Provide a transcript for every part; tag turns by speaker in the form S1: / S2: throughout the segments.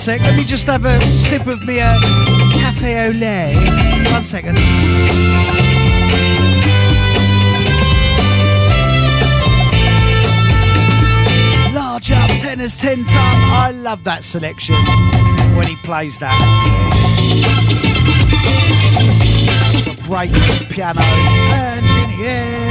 S1: sec. Let me just have a sip of me cafe au lait. 1 second. Large up tenors 10 ton. I love that selection when he plays that. Break the piano, hands in the air.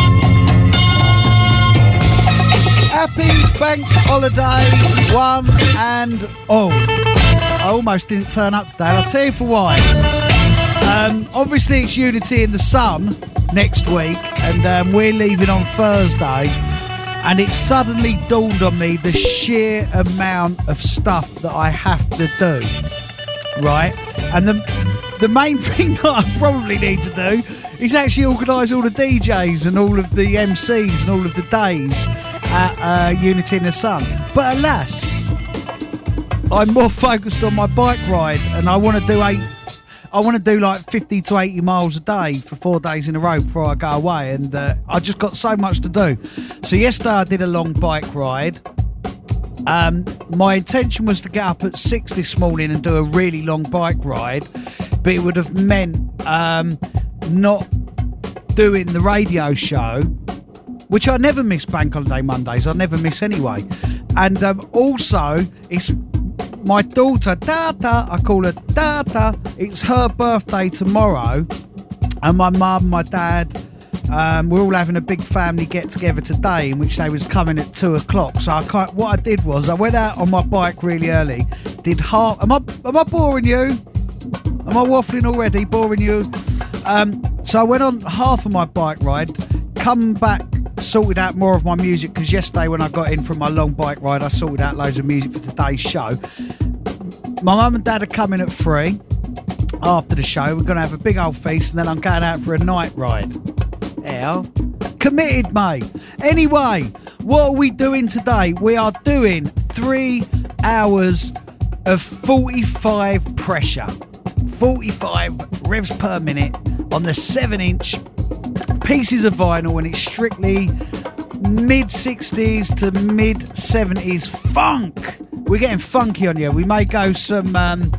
S1: Happy bank holiday, one and all. I almost didn't turn up today, and I'll tell you for why. Obviously it's Unity in the Sun next week, and we're leaving on Thursday, and it suddenly dawned on me the sheer amount of stuff that I have to do, right? And the main thing that I probably need to do is actually organise all the DJs and all of the MCs and all of the days at Unity in the Sun. But alas, I'm more focused on my bike ride, and I want to do like 50 to 80 miles a day for 4 days in a row before I go away, and I just got so much to do. So yesterday I did a long bike ride. My intention was to get up at 6 this morning and do a really long bike ride, but it would have meant not doing the radio show, which I never miss. Bank holiday Mondays I never miss anyway. And also it's my daughter Data, I call her Data, it's her birthday tomorrow, and my mum, my dad, we're all having a big family get together today, in which they was coming at 2 o'clock. So what I did was I went out on my bike really early, did half. Am I boring you? Am I waffling already? Boring you? So I went on half of my bike ride, come back, sorted out more of my music, because yesterday when I got in from my long bike ride I sorted out loads of music for today's show. My mum and dad are coming at 3 after the show. We're going to have a big old feast, and then I'm going out for a night ride. Yeah, committed, mate. Anyway, what are we doing today? We are doing 3 hours of 45 pressure, 45 revs per minute on the 7-inch pieces of vinyl, and it's strictly mid-60s to mid-70s funk. We're getting funky on you. We may go some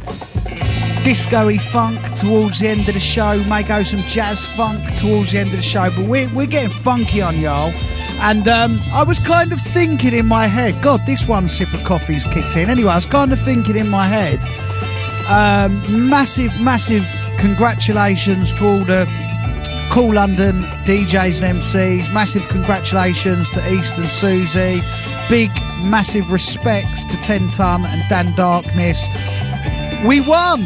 S1: disco-y funk towards the end of the show, may go some jazz funk towards the end of the show, but we're getting funky on y'all. And I was kind of thinking in my head, God, this one sip of coffee's kicked in. Anyway, I was kind of thinking in my head, massive congratulations to all the Cool London DJs and MCs. Massive congratulations to East and Susie. Big, massive respects to 10 Ton and Dan Darkness. We won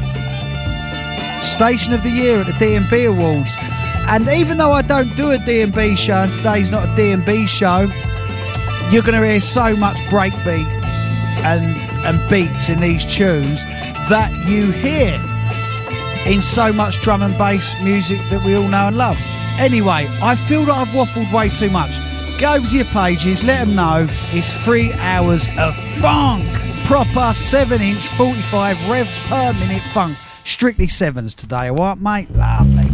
S1: Station of the Year at the D&B Awards. And even though I don't do a D&B show, and today's not a D&B show, you're going to hear so much breakbeat and beats in these tunes that you hear in so much drum and bass music that we all know and love. Anyway, I feel that I've waffled way too much. Go over to your pages, let them know it's 3 hours of funk. Proper 7-inch 45 revs per minute funk. Strictly 7s today, alright mate? Lovely.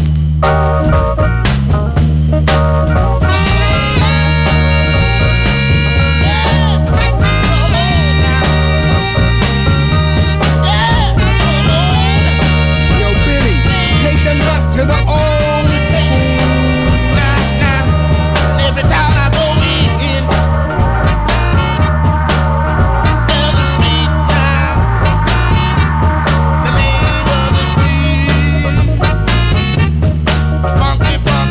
S2: To the old school. And every time I go in the street now, the name of the street, funky.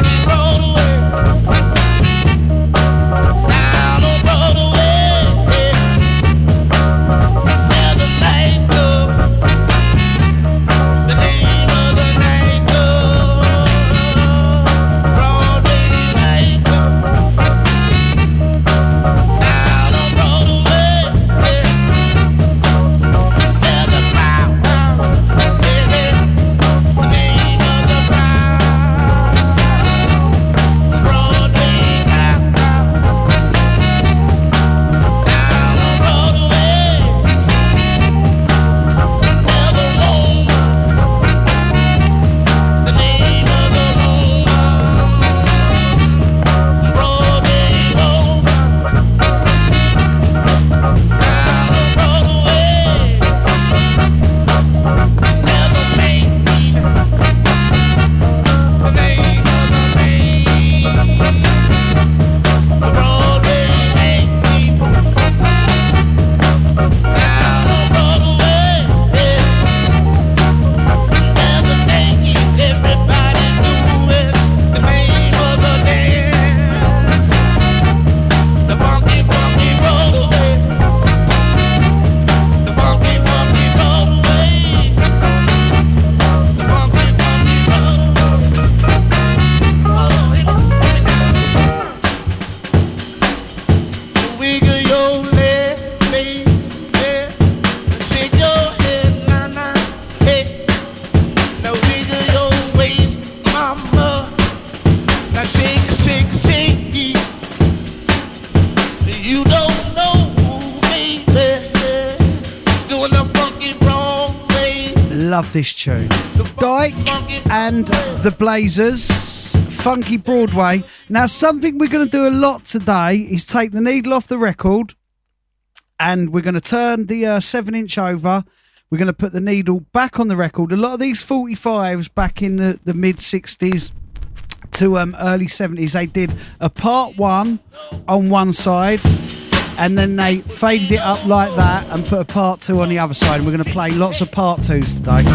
S1: love this tune. Dyke and the Blazers, Funky Broadway. Now, something we're going to do a lot today is take the needle off the record and we're going to turn the 7-inch over. We're going to put the needle back on the record. A lot of these 45s back in the mid-60s to early 70s, they did a part 1 on one side and then they faded it up like that and put a part 2 on the other side. And we're going to play lots of part 2s today.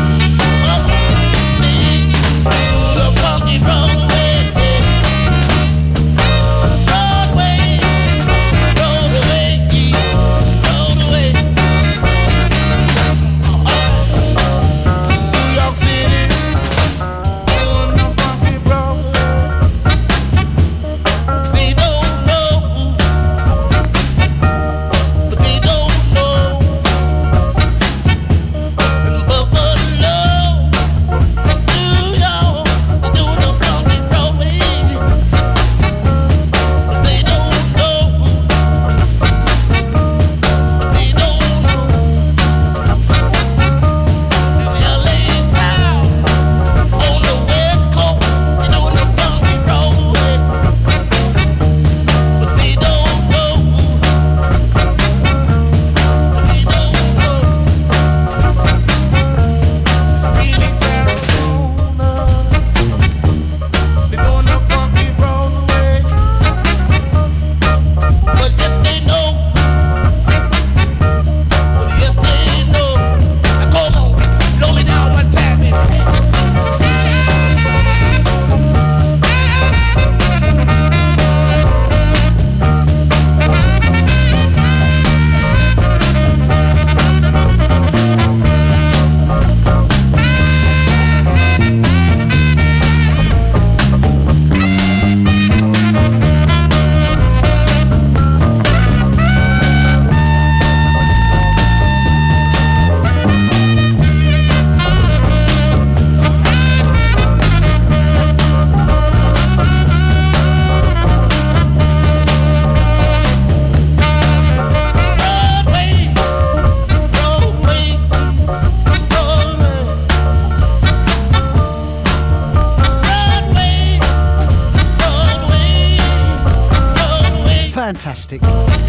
S1: Fantastic.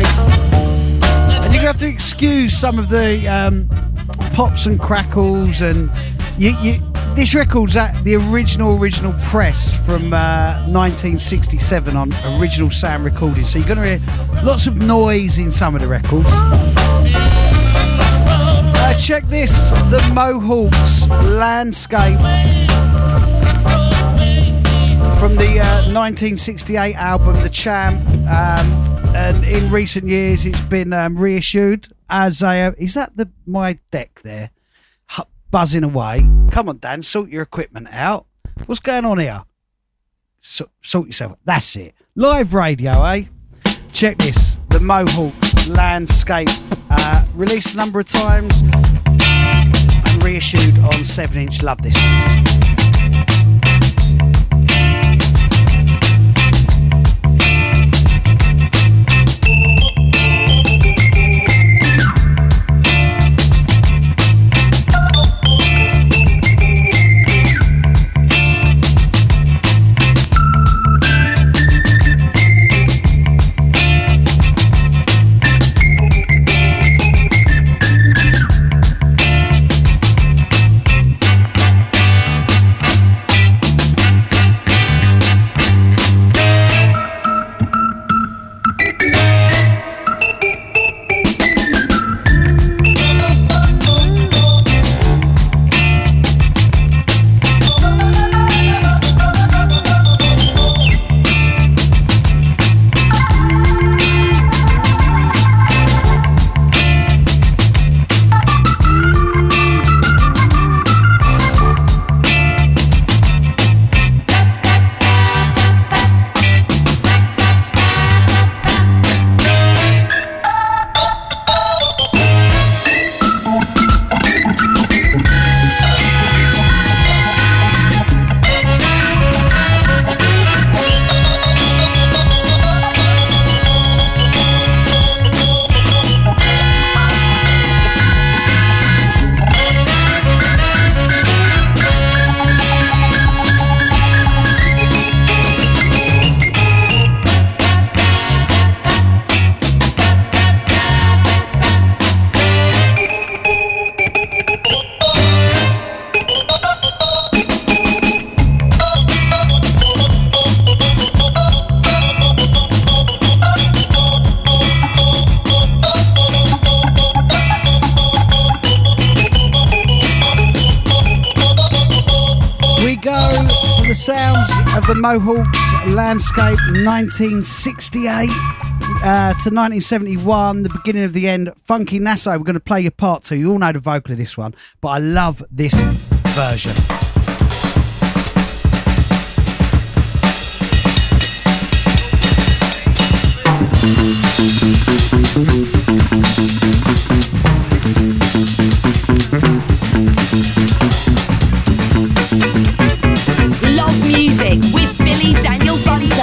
S1: And you have to excuse some of the pops and crackles, and this record's at the original press from 1967 on Original Sound Recording, so you're going to hear lots of noise in some of the records. Check this, the Mohawks Landscape from the 1968 album The Champ, and in recent years it's been reissued as a is that my deck there buzzing away? Come on, Dan, sort your equipment out. What's going on here? Sort yourself. That's it. Live radio, eh? Check this, the Mohawks Landscape, released a number of times and reissued on 7-inch. Love this. sounds of the Mohawks landscape, 1968 to 1971, the beginning of the end. Funky Nasso, we're going to play your part 2. You all know the vocal of this one, but I love this version.
S3: Love Music with Billy Daniel Bunter.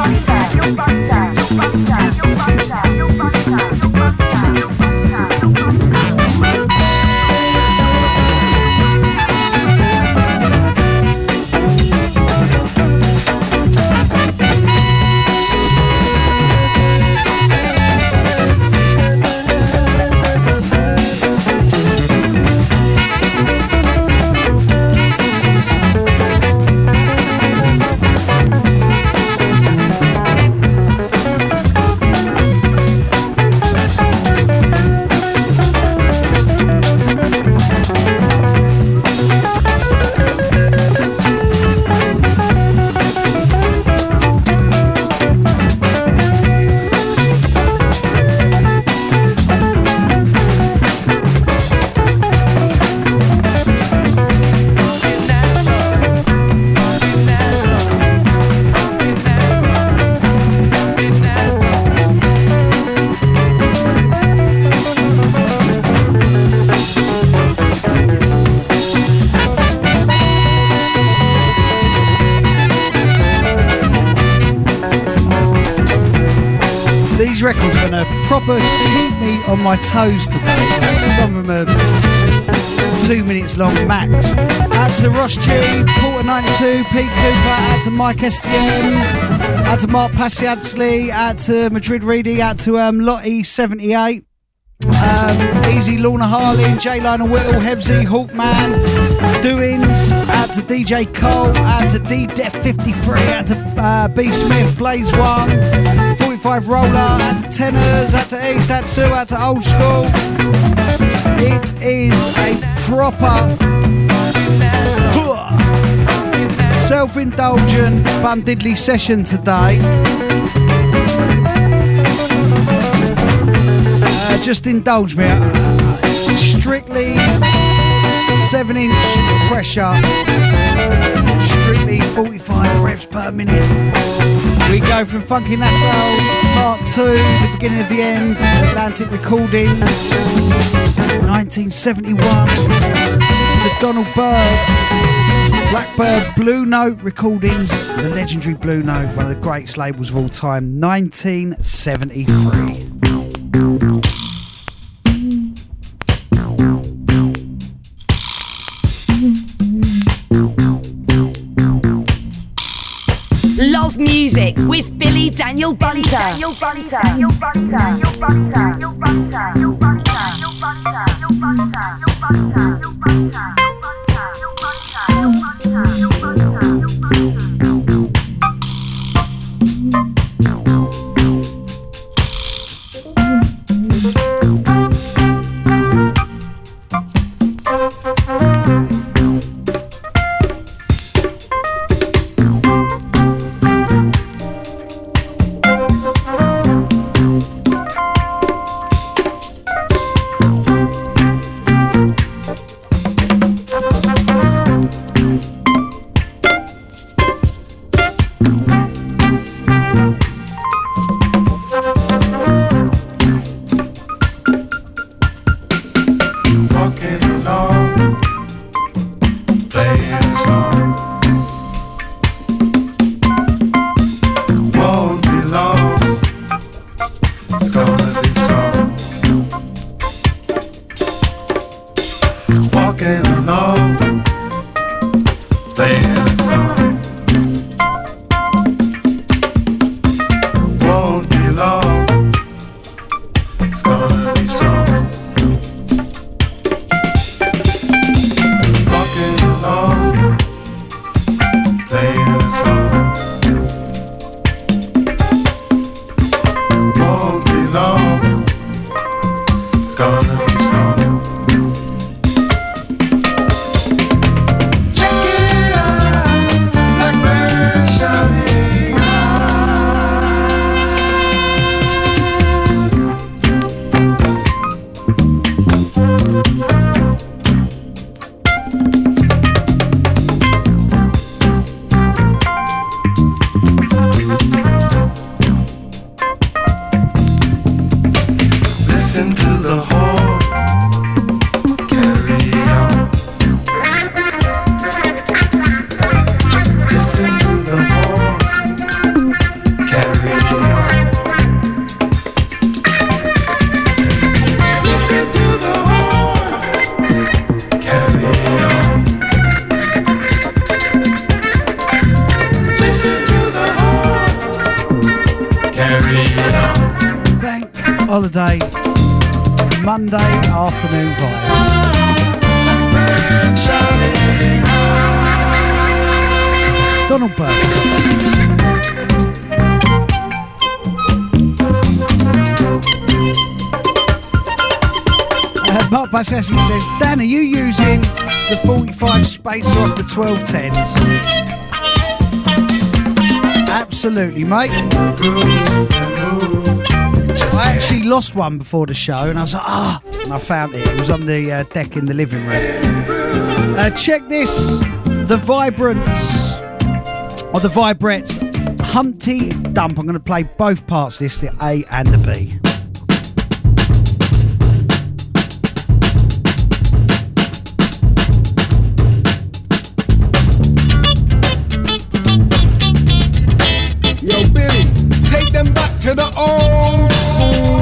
S1: Records are going to proper keep me on my toes today. Some of them are 2 minutes long max. Out to Ross G, Porter 92, Pete Cooper, out to Mike STM, out to Mark Passiadsley, out to Madrid Reedy, out to Lottie 78, Easy Lorna Harley, J Lionel Whittle, Hebsy, Hawkman, Doings, out to DJ Cole, out to D Def 53, out to B Smith, Blaze 1, 45 Roller, out to Tenors, out to East, out to Sue, out to Old School. It is a proper self-indulgent Bun Diddley session today. Just indulge me. Strictly 7-inch pressure, strictly 45 reps per minute. We go from Funky Nassau Part 2, the beginning of the end, Atlantic Recordings, 1971, to Donald Byrd, Blackbird Blue Note Recordings, the legendary Blue Note, one of the greatest labels of all time, 1973.
S3: Love Music with Billy Daniel Bunter.
S2: Check it out, Blackbird. Listen to the horn. Carry on. Listen to the horn. Carry on. Listen to the horn. Carry on. Listen to the horn. Carry on.
S1: Bank holiday, Monday afternoon vibe. Donald Burke. Mark Bassessi says, Dan, are you using the 45 spacer off the 1210s? Absolutely, mate. I actually lost one before the show and I was like, and I found it. It was on the deck in the living room. Check this. The Vibrants, or the Vibrettes, Humpty Dump. I'm going to play both parts of this, the A and the B.
S2: Yo, Billy, take them back to the old school.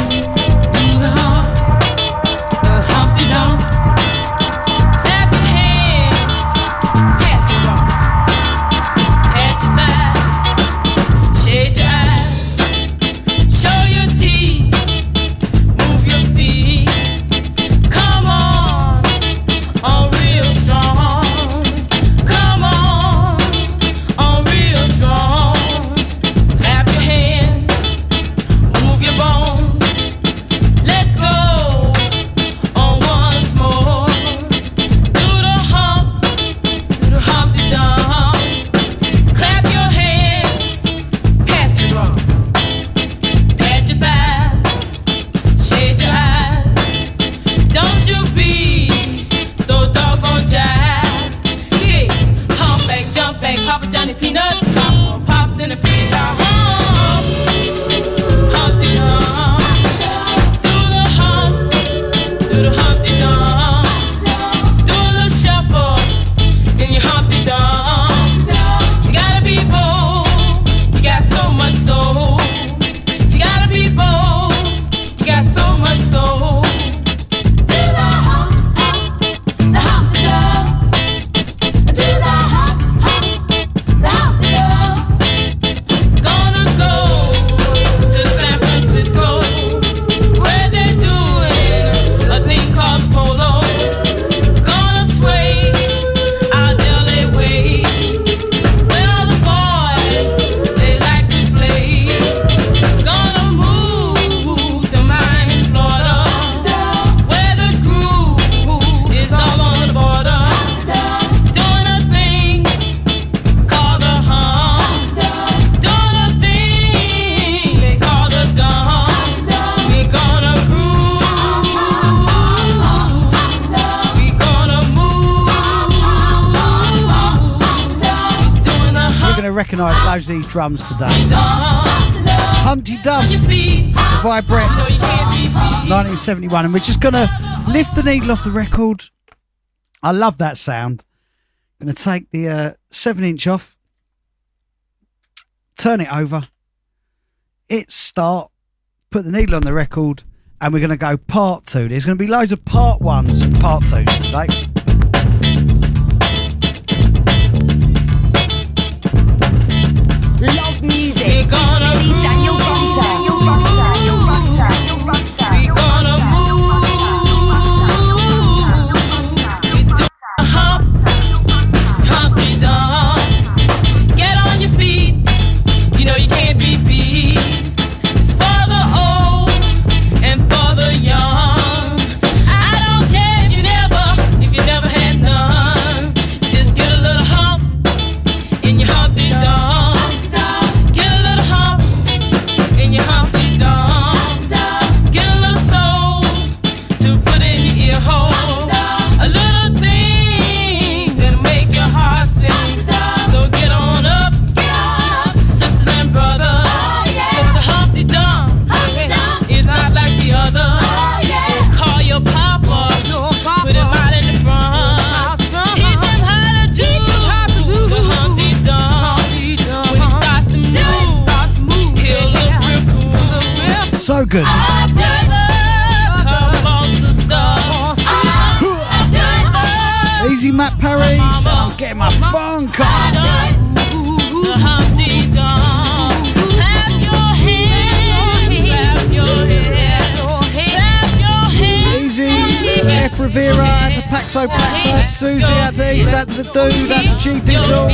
S1: Recognise loads of these drums today. Humpty Dump, the Vibrettes, 1971, and we're just gonna lift the needle off the record. I love that sound. Gonna take the 7-inch off, turn it over, hit start, put the needle on the record, and we're gonna go part 2. There's gonna be loads of part 1s and part 2s today.
S3: Love music. Billy Daniel Bunter.
S4: We gonna move. We do a Humpty Dump. Get on your feet. You know you can't be beat. It's for the old and for the young. I don't care if you never had none. Just get a little hump in your Humpty Dump. Humpty Dump.
S1: Get my funk on.
S4: The Humpty Dum. Clap your hands, clap your hands, clap your hands.
S1: Easy, F Rivera, out to Paxo, out to Susie, out to East, out to the Dude, out to Cheap Diesel.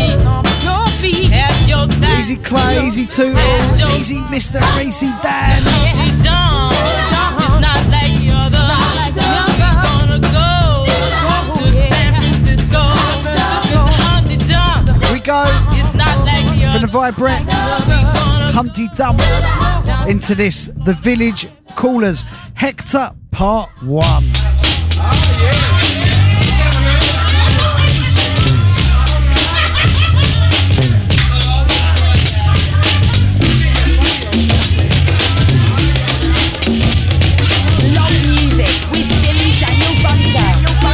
S1: Easy Clay, easy Toodles, easy Mr. Racy Dance.
S4: It's not like the other. We're gonna go to San Francisco. Humpty Dum.
S1: We go
S4: It's not like the
S1: from the
S4: other.
S1: Vibrettes, Humpty Dump, into this, the Village Callers, Hector Part 1.
S3: Love music with Billy Daniel Bunter.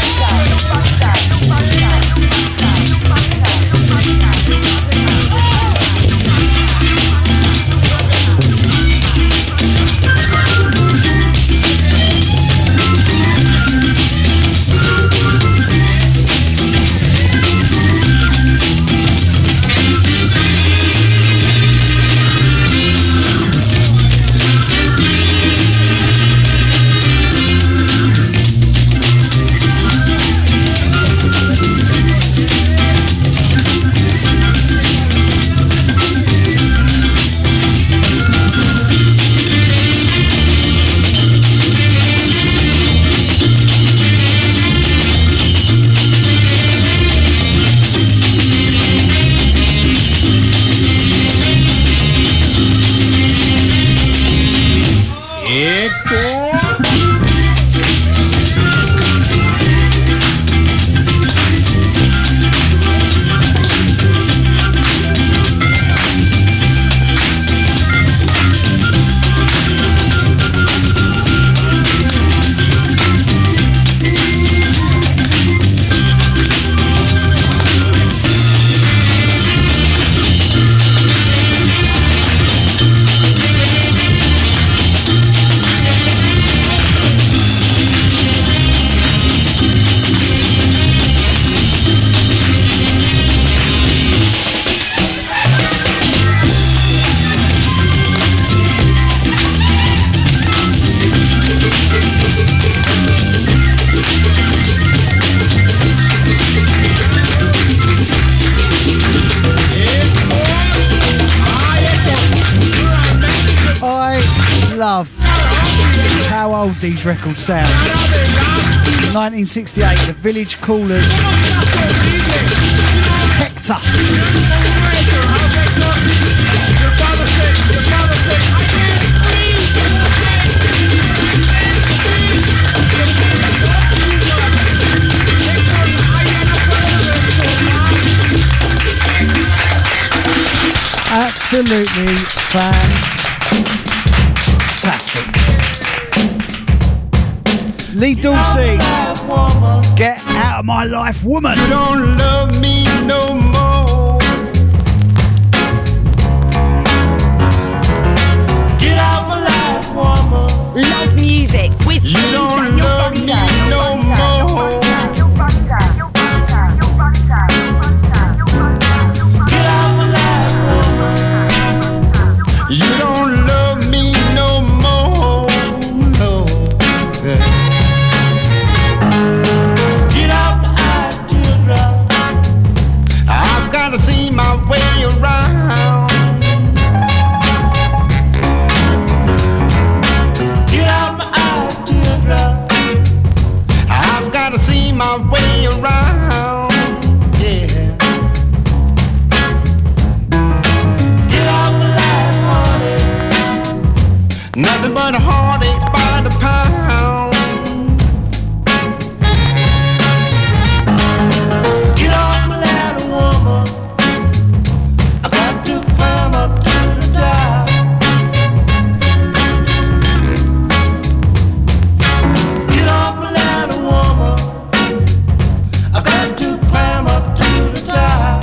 S1: Love how old these records sound. 1968, the Village Callers, Hector. Absolutely fantastic. Lee Dorsey, Get Out of My Life, Woman.
S2: You don't love me no more. Get out my life, woman.
S3: Love music with
S2: You
S3: Billy
S2: don't
S3: Daniel
S2: love me
S3: Bunter.
S2: no more. Get out my life, woman. You don't love me no more. No. Get out my eyes, teardrop. I've got to see my way around. Get out my eyes, teardrop. I've got to see my way around. Yeah. Get out my life, honey. Nothing but a heartache by the pound. Get off my ladder, woman. I got to climb up to the top. Get off my ladder, woman. I got to climb up to the top.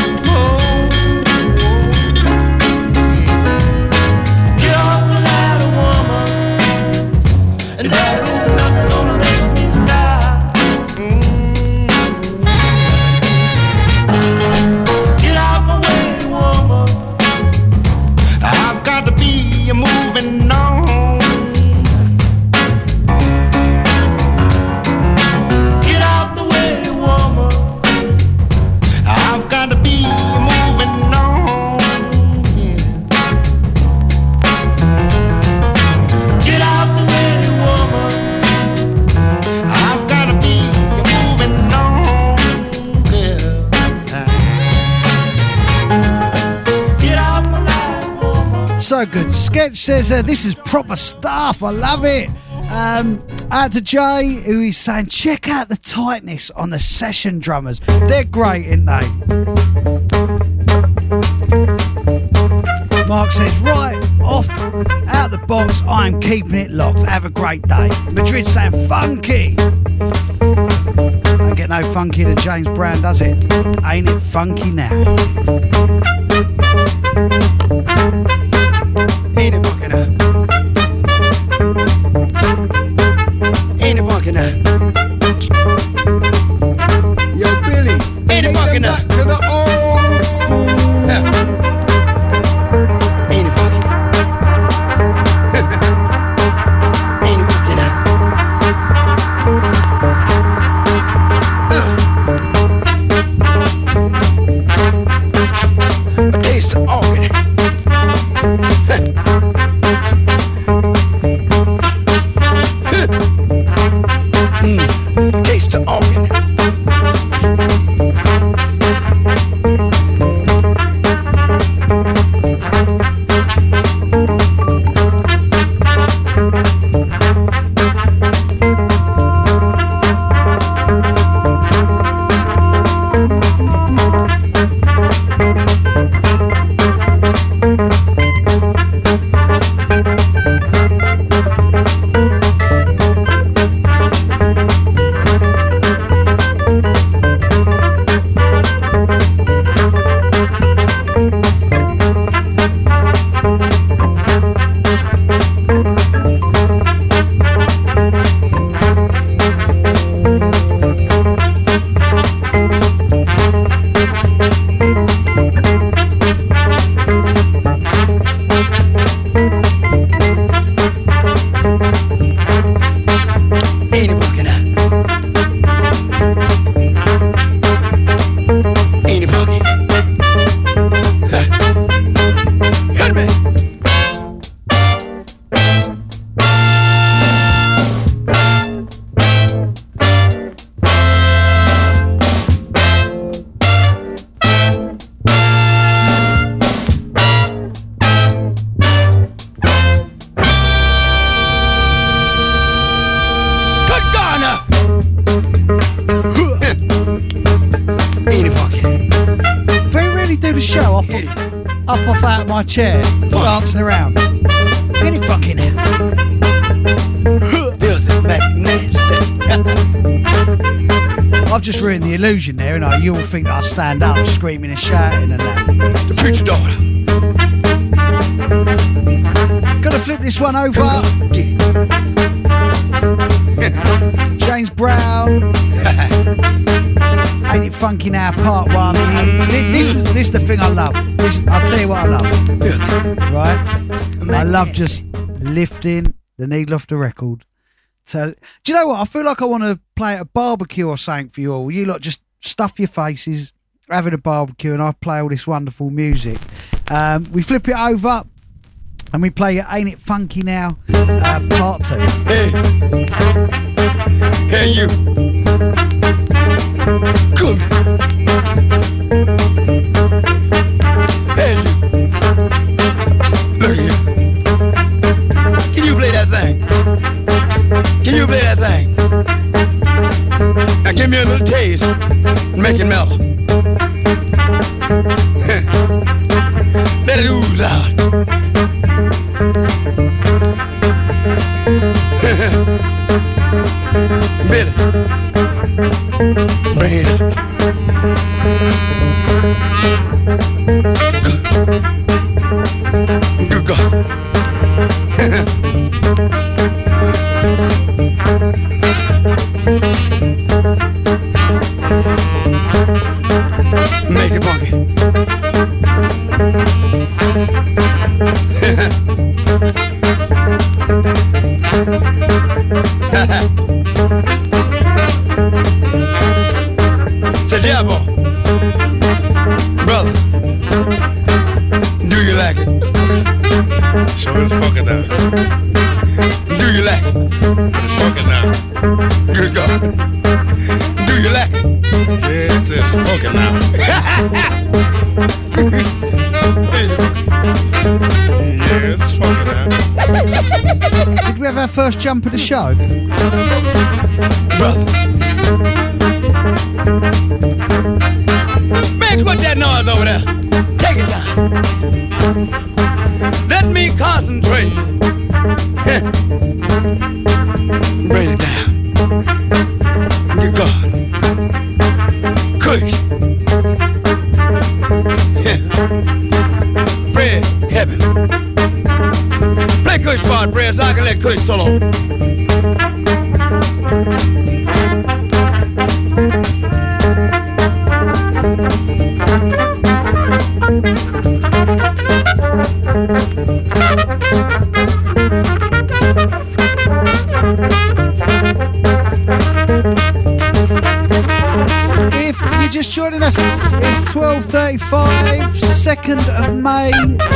S2: Get off my ladder, woman. And there is nothing gonna make me stop.
S1: Sketch says, this is proper stuff. I love it. Out to Jay, who is saying, check out the tightness on the session drummers. They're great, aren't they? Mark says, right off, out the box, I am keeping it locked. Have a great day. Madrid saying, funky. Don't get no funkier than James Brown, does it? Ain't it funky now?
S2: Ain't it funky now? Ain't it funky now?
S5: Yo, Billy,
S2: Ain't it funky now?
S5: back to the old school.
S2: Ain't it funky now? Ain't it funky now? A taste of organ. Taste the organ.
S1: My chair, dancing around. Get it fucking out. I've just ruined the illusion there, and you all think that I stand up screaming and shouting and that.
S2: The preacher daughter.
S1: Gotta flip this one over. James Brown. Ain't It Funky Now, part 1. This is the thing I love. I'll tell you what I love. Right? I love just lifting the needle off the record. So, do you know what? I feel like I want to play at a barbecue or something for you all. You lot just stuff your faces, having a barbecue, and I play all this wonderful music. We flip it over and we play Ain't It Funky Now, part 2.
S2: Hey you. Come here. Hey you. Look here. Can you play that thing? Can you play that thing? Now give me a little taste and make it mellow. Let it ooze out. Billy, bring it up. Good God. Make it funky. Say, Jabbo, brother, do you like it?
S6: Show me the fucking now.
S2: Do you like it?
S6: The fucking now.
S2: Good God. Do you like it?
S6: Yeah, it's this fucking now. Yeah, it's fucking now.
S1: have our first jump of the show?
S2: Brother. Bitch, what that noise over there? Take it down. Let me concentrate. Bring it down. Get God. Kush. Fred, heaven. Play Kush part, Fred, so I can let Kush solo.
S1: If you're just joining us, it's 12:35, 2nd of May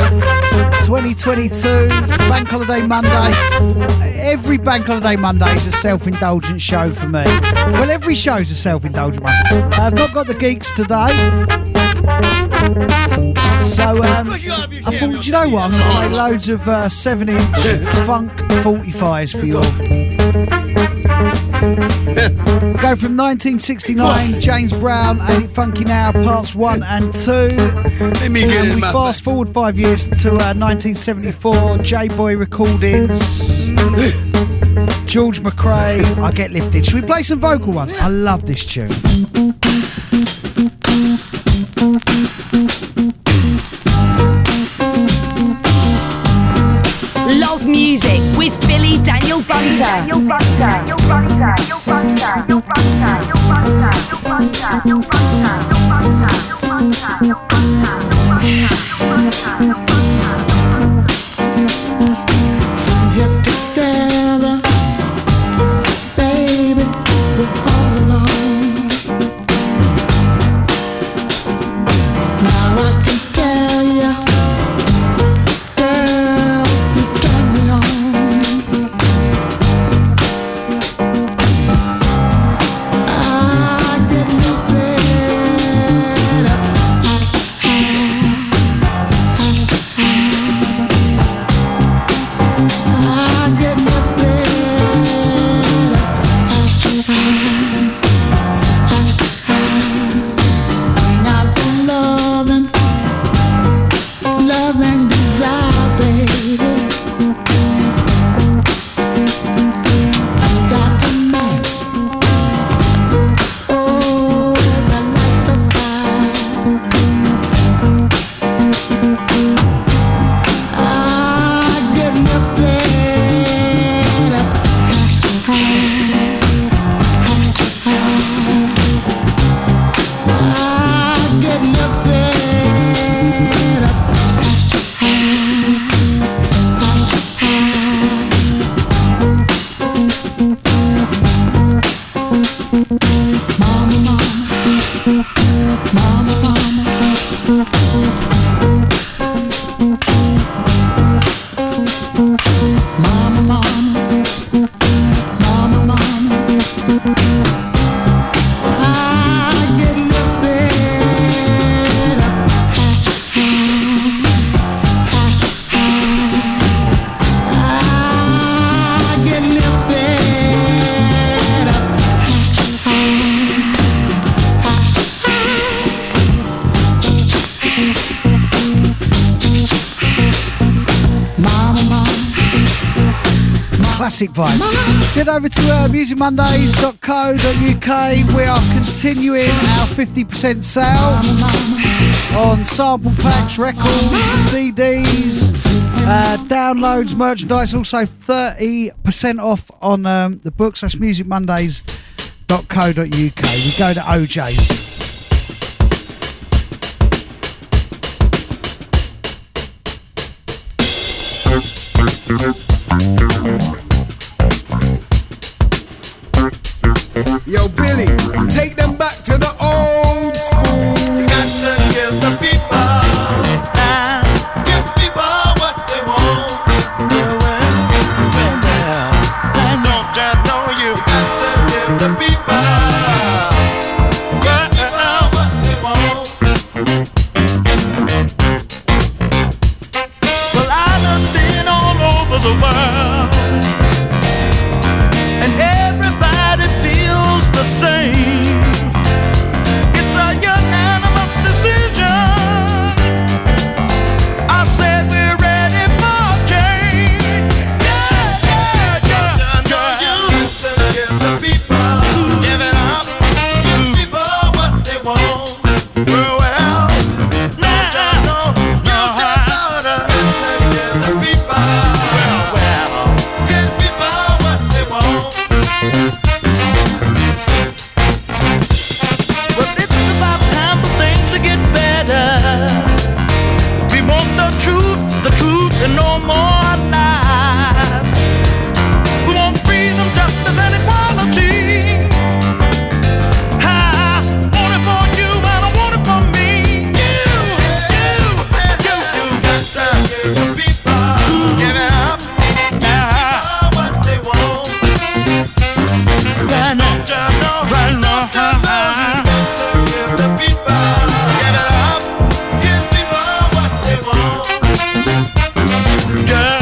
S1: 2022, Bank Holiday Monday. Every Bank Holiday Monday is a self-indulgent show for me. Well, every show's a self-indulgent one. I've not got the geeks today. So I thought, you know what, I'm going to play loads of 7-inch funk 45s for you all. We'll go from 1969, James Brown, Ain't It Funky Now, parts 1 and 2.
S2: Let me get
S1: And
S2: in
S1: we
S2: my
S1: fast forward 5 years to 1974, J-Boy Recordings, George McRae, I Get Lifted. Should we play some vocal ones? I love this tune.
S3: Love music with Billy Daniel Bunter.
S5: Get together, baby, we're all alone. Now I can tell you, girl, you turn me on. I get
S1: classic vibe. Get over to musicmondays.co.uk. We are continuing our 50% sale on sample packs, records, CDs, downloads, merchandise. Also 30% off on the books. That's musicmondays.co.uk. We go to OJ's.
S5: Yo, Billy, take them back to the old school.
S2: Got to give the people time. Give people what they want. Don't just know you got to give the people what they want. Well, I done been all over the world.
S7: Well, it's about time for things to get better. We want the truth, and no more lies. We want freedom, justice, and equality. I want it for you, and I want it for me. You got to give the people give it up. What they want. Right now, right now. Give the people give it up. Give people what they want. Yeah.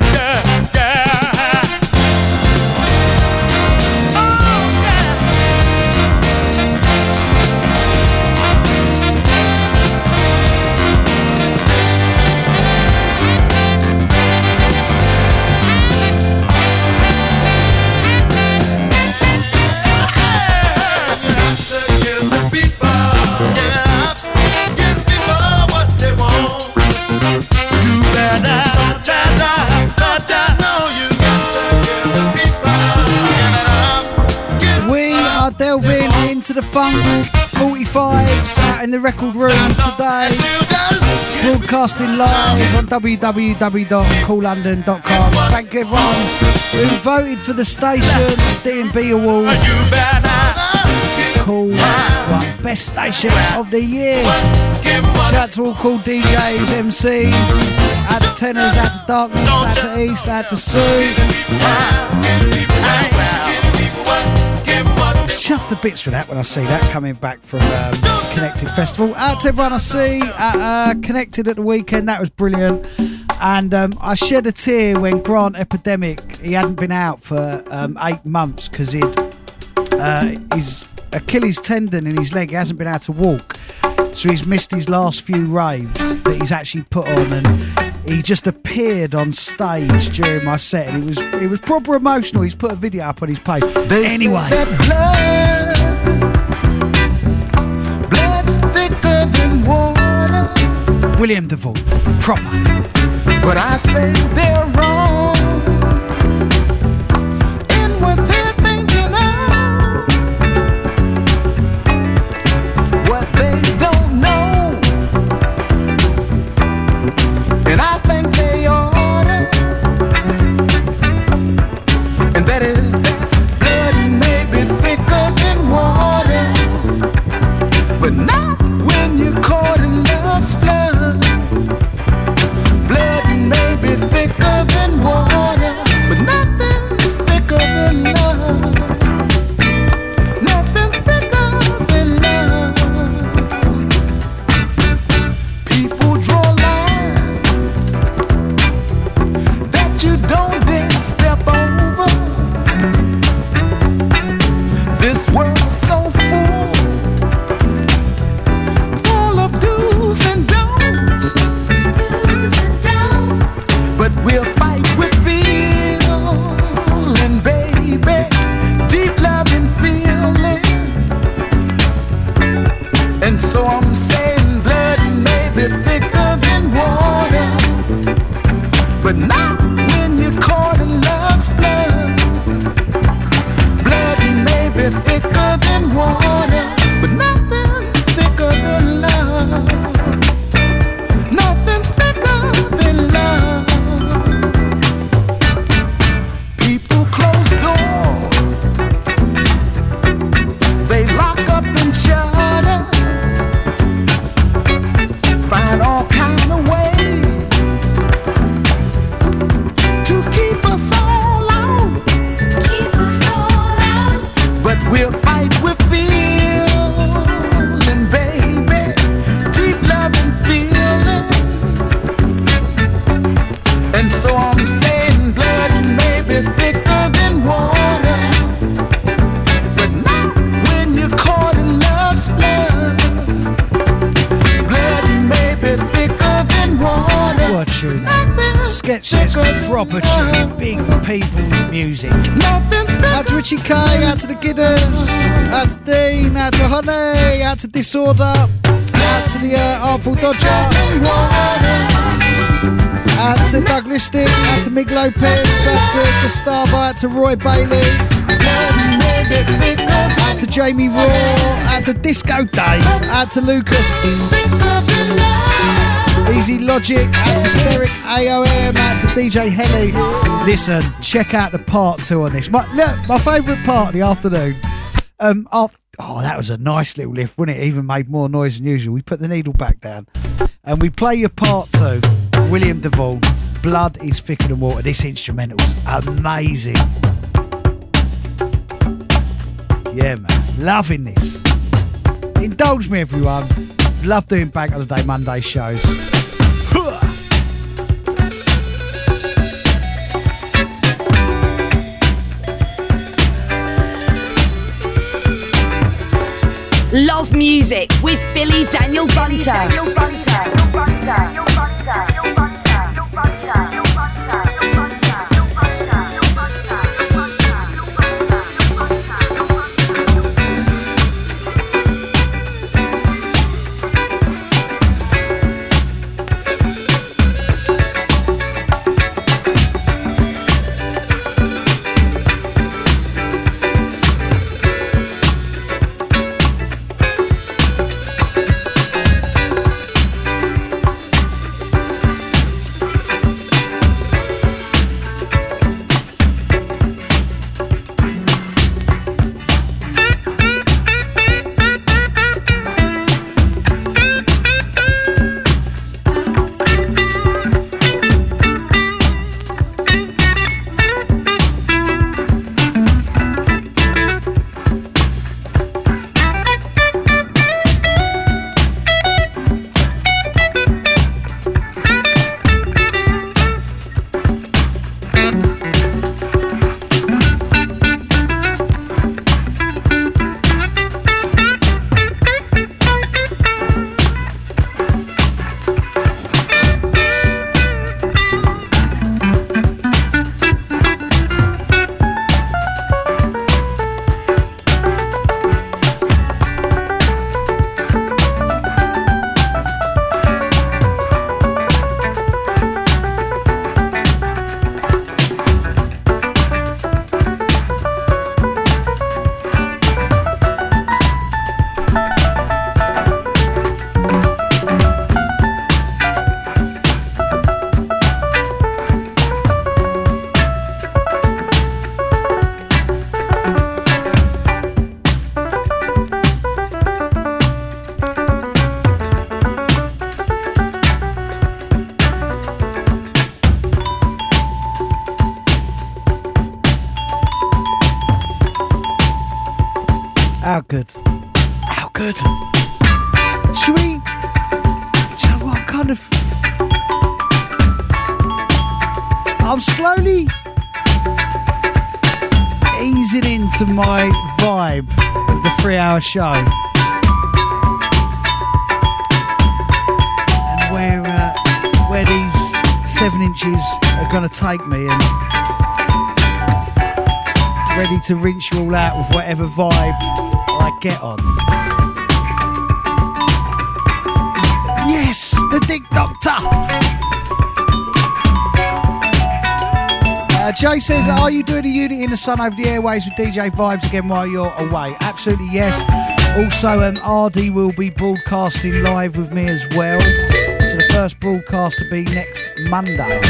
S1: Delving into the funk 45s out in the record room today, broadcasting live on www.coolondon.com. Thank you everyone who voted for the station D&B Awards. Cool One, best station of the year. Shout out to all cool DJs, MCs, out to Tenors, out to Darkness, out to East, out to Sue. Chuff the bits for that when I see that coming back from Connected Festival. Out to everyone I see at Connected at the weekend, that was brilliant. And I shed a tear when Grant Epidemic, he hadn't been out for 8 months because his Achilles tendon in his leg, he hasn't been able to walk. So he's missed his last few raves that he's actually put on, and he just appeared on stage during my set, and it was proper emotional. He's put a video up on his page. Anyway,
S5: Blood's thicker than water.
S1: William DeVoe, proper.
S5: But I say they're wrong in what they're thinking of, what they don't know. And I think they oughta. And that is that blood may be thicker than water, but not when you're caught in love's flood. Blood may be thicker than water, but nothing's thicker than love. Nothing's thicker than love. People draw lines that you don't dare step over. This world's so full of do's and don'ts. But we'll fight with feeling, baby, deep love and feeling. And so I'm saying blood may be thicker than water, but not when you're caught in love's flood. Blood may be thicker than water, but nothing's thicker than love. Nothing's thicker than love. People close doors, they lock up and shut up, find all kind of ways to keep us all out. But we'll fight with feeling, baby, deep love and feeling. And so I'm saying blood may be thicker than water, but not when you're caught in love's flood. Blood may be thicker than water.
S1: What a tune. Sketches, proper tune, big people's music. Out to Richie K, out to the Gidders, out to Dean, out to Honey, out to Disorder, out to the Artful Dodger, out to Doug Listing, out to Mig Lopez, out to Gustavo, out to Roy Bailey. Jamie Raw, out to Disco Dave, out to Lucas, Easy Logic, out to Derek AOM, out to DJ Helly. Listen, check out the part 2 on this. My favourite part of the afternoon. That was a nice little lift, wasn't it? Even made more noise than usual. We put the needle back down and we play your part 2. William DeVaughn, Blood is Thicker Than Water. This instrumental's amazing. Yeah, man, loving this. Indulge me, everyone. Love doing Bank Holiday Monday shows.
S3: Love Music with Billy Daniel Bunter.
S1: How good. How good. Should we... Do you know what? I'm slowly easing into my vibe of the 3-hour show. And where these 7 inches are going to take me, and ready to rinse you all out with whatever vibe I get on. Yes, the Dick Doctor. Jay says, are you doing a unit in the sun over the airways with DJ Vibes again while you're away? Absolutely, yes. Also, RD will be broadcasting live with me as well. So the first broadcast will be next Monday.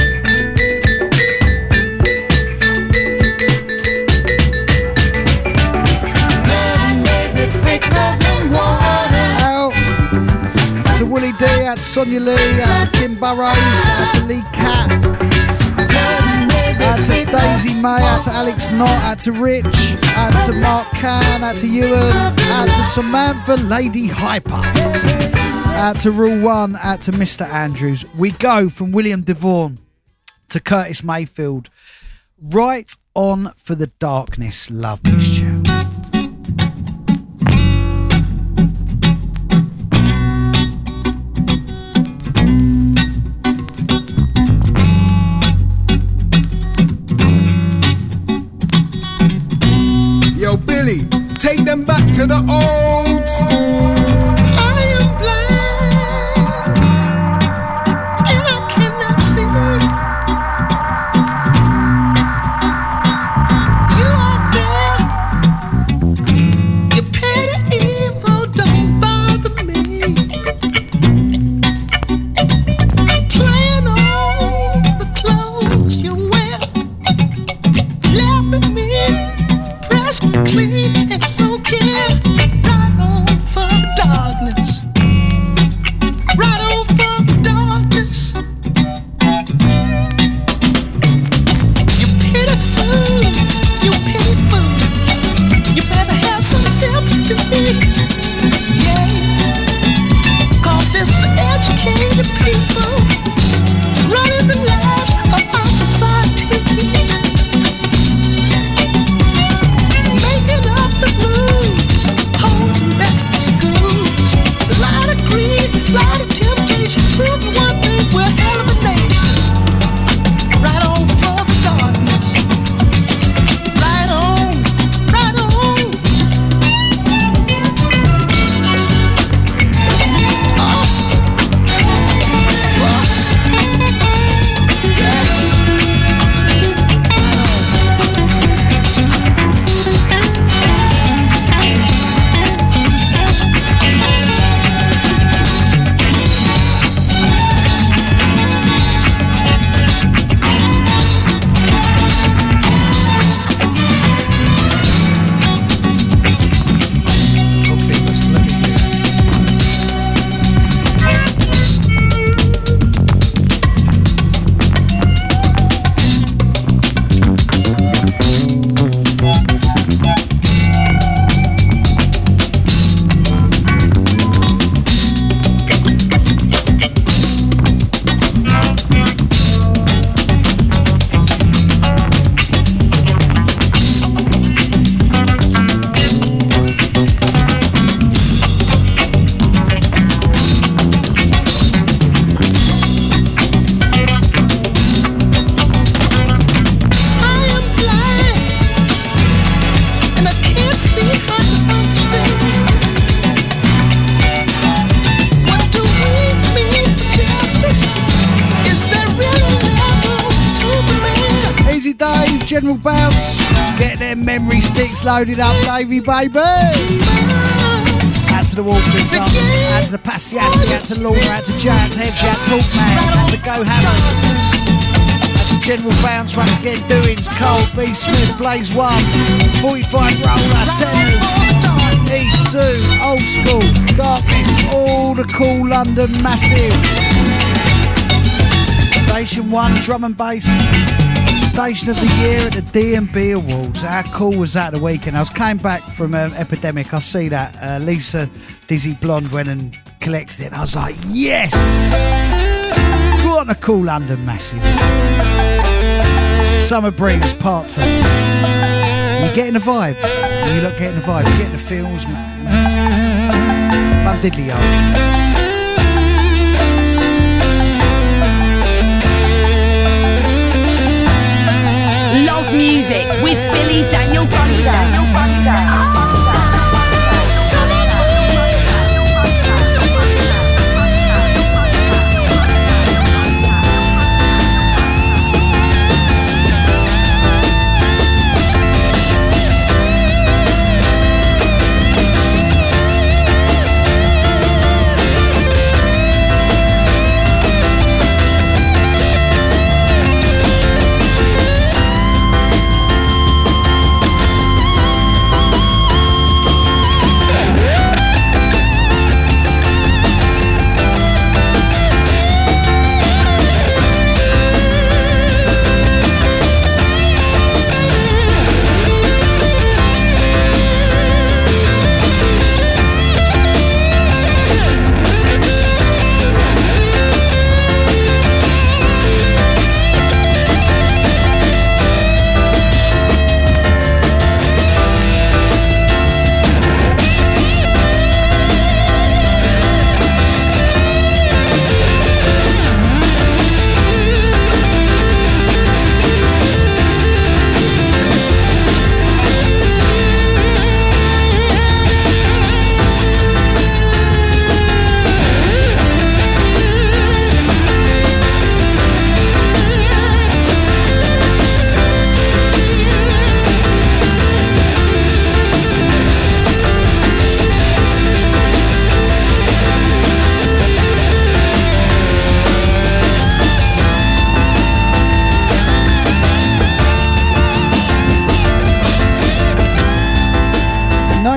S1: Out to Willie D, out to Sonia Lee, out to Tim Burrows, out to Lee Cat, out to Daisy May, out to Alex Knott, out to Rich, out to Mark Can, out to Ewan, out to Samantha Lady Hyper, out to Rule 1, out to Mr. Andrews. We go from William DeVaughn to Curtis Mayfield. Right on for the darkness. Love this tune.
S8: Yo, Billy, take them back to the old school. I am blind and I cannot see. You out there, you're
S1: General Bounce. Get them memory sticks loaded up, Davey, baby. Out to the Walkers, out to the Passiassi, out to Lorna, out to Jay, out to Hebsy, out to Hawkman, out to Go Hammers. Out to General Bounce, once again, Doings, Cole, B. Smith, Blaze 1, 45 Roller, Tenors, East Sue, Old School, Darkness, all the cool London massive. Station 1, drum and bass. Station of the year at the D&B Awards. How cool was that the weekend? I was coming back from Epidemic. I see that Lisa Dizzy Blonde went and collected it, and I was like, yes! What a cool London massive. Summer Breeze Part 2. You're getting the vibe. You're not getting the vibe. You're getting the feels, man. Bum diddly yo.
S3: Love Music with Billy Daniel Bunter.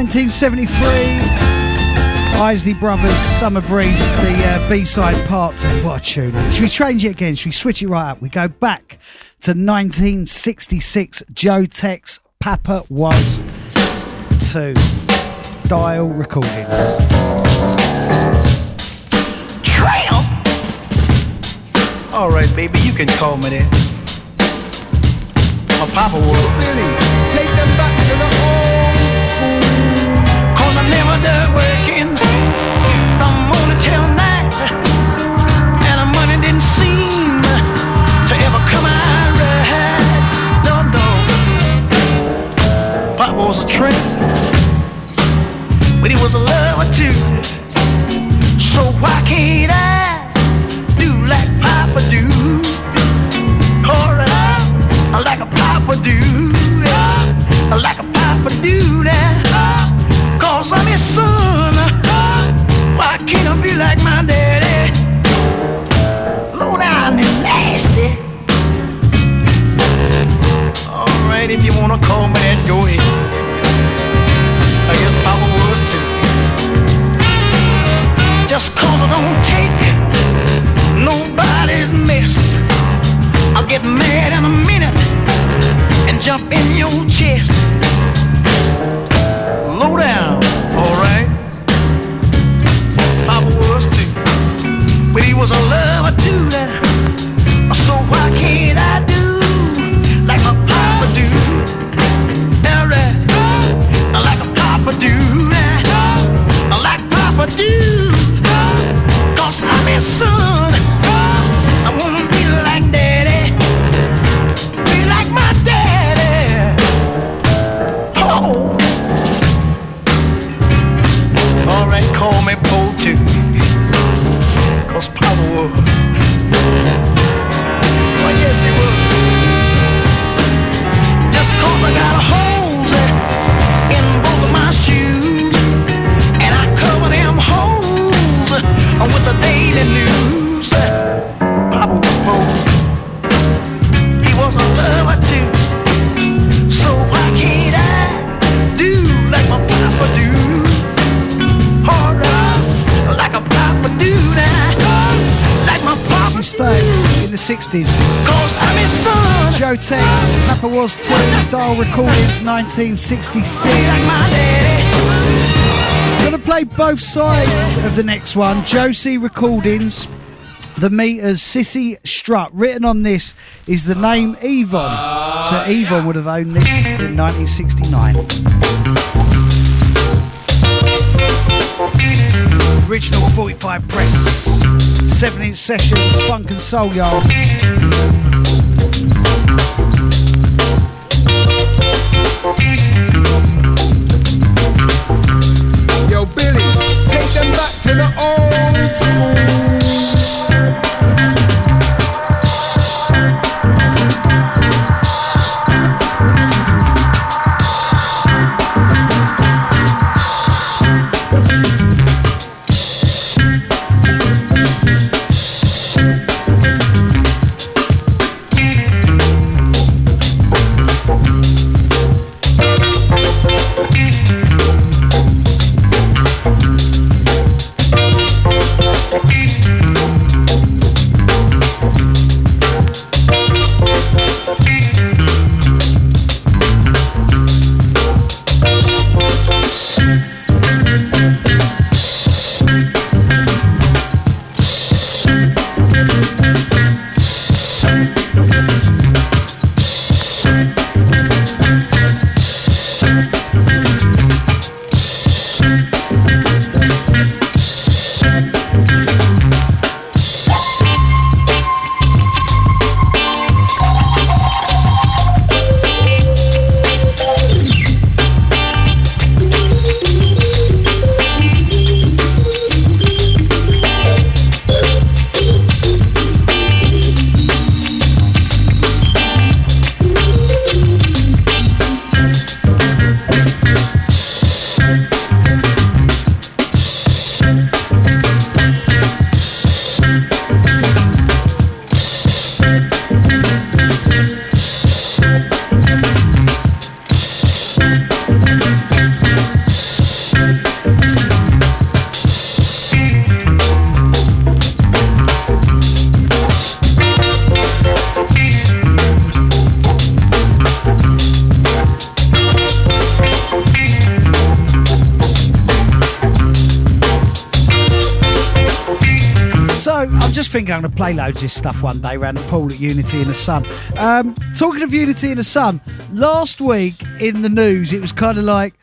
S1: 1973, Isley Brothers, Summer Breeze, the B-side part. What a tune. Should we change it again? Should we switch it right up? We go back to 1966, Joe Tex, Papa Was 2, Dial Recordings.
S2: Tramp! All right, baby, you can call me that. My papa was.
S8: Billy, take them back to the old school.
S2: Cause I never done working from morning till night, and the money didn't seem to ever come out right. No, no. Papa was a tramp, but he was a lover too. So why can't I do like Papa do? Alright, like a Papa do, like a Papa do now. Cause I'm his son. Why can't I be like my daddy? Low down and nasty. Alright, if you wanna call me that, go ahead. I guess Papa was too. Just cause I don't take nobody's mess, I'll get mad in a minute and jump in your chest. Low down, alright. Papa was too, but he was a lover too. So why can't I do like my papa do? Alright, like a papa do. Like papa do. Cause I'm his son. I wanna be like daddy, be like my daddy. Oh. Alright, call me Bo too. Cause Papa was. Well, yes, he was. Just cause I got holes in both of my shoes, and I cover them holes with the daily news. Papa was bold. He was a lover too. So why can't I do like my papa do? Alright, like a papa do now. Like my papa
S1: Stay in the 60s.
S2: Cause I'm his son.
S1: Joe Tex, Papa Was 2, Dial Recordings, 1966.
S2: Like my daddy.
S1: Gonna play both sides of the next one. Josie Recordings, The Meters, Sissy Strut. Written on this is the name Yvonne. So Yvonne would have owned this in 1969. Original 45 press, 7-inch sessions, funk and soul, y'all.
S8: Yo, Billy, take them back to the old school.
S1: think I'm going to play loads of this stuff one day around the pool at Unity in the Sun. Talking of Unity in the Sun, last week in the news, it was kind of like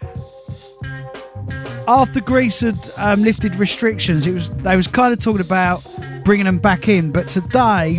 S1: after Greece had lifted restrictions, they was kind of talking about bringing them back in. But today,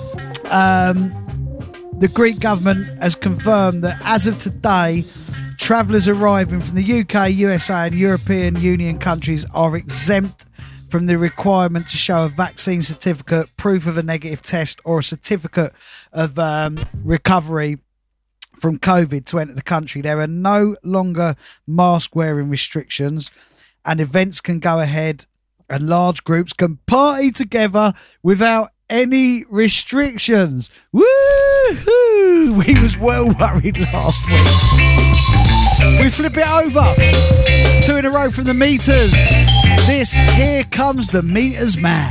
S1: the Greek government has confirmed that as of today, travellers arriving from the UK, USA and European Union countries are exempt from the requirement to show a vaccine certificate, proof of a negative test or a certificate of recovery from COVID to enter the country. There are no longer mask wearing restrictions and events can go ahead and large groups can party together without any restrictions. Woo-hoo! We was well worried last week. We flip it over. 2 in a row from the Meters. This, Here Comes the Meters Man.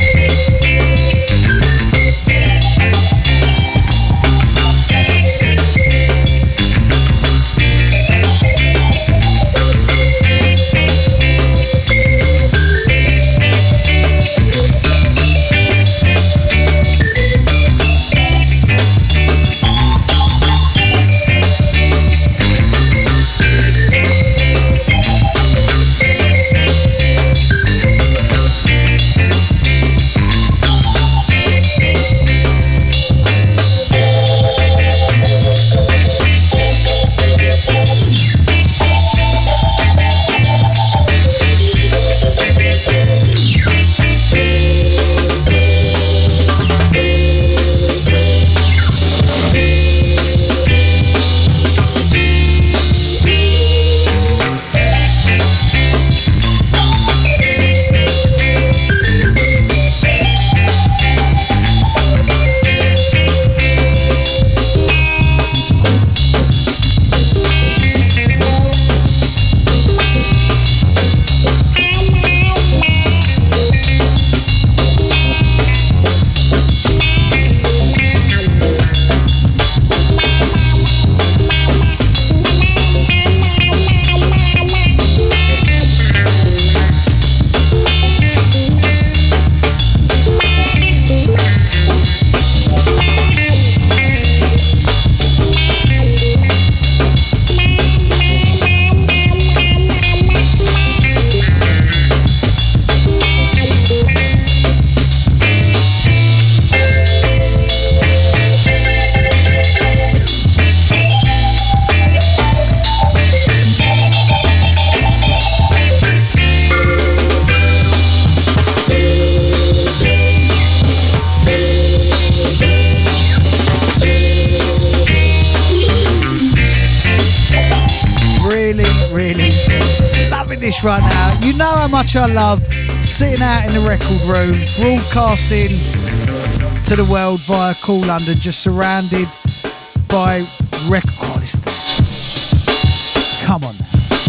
S1: Right now, you know how much I love sitting out in the record room, broadcasting to the world via Cool London, just surrounded by come on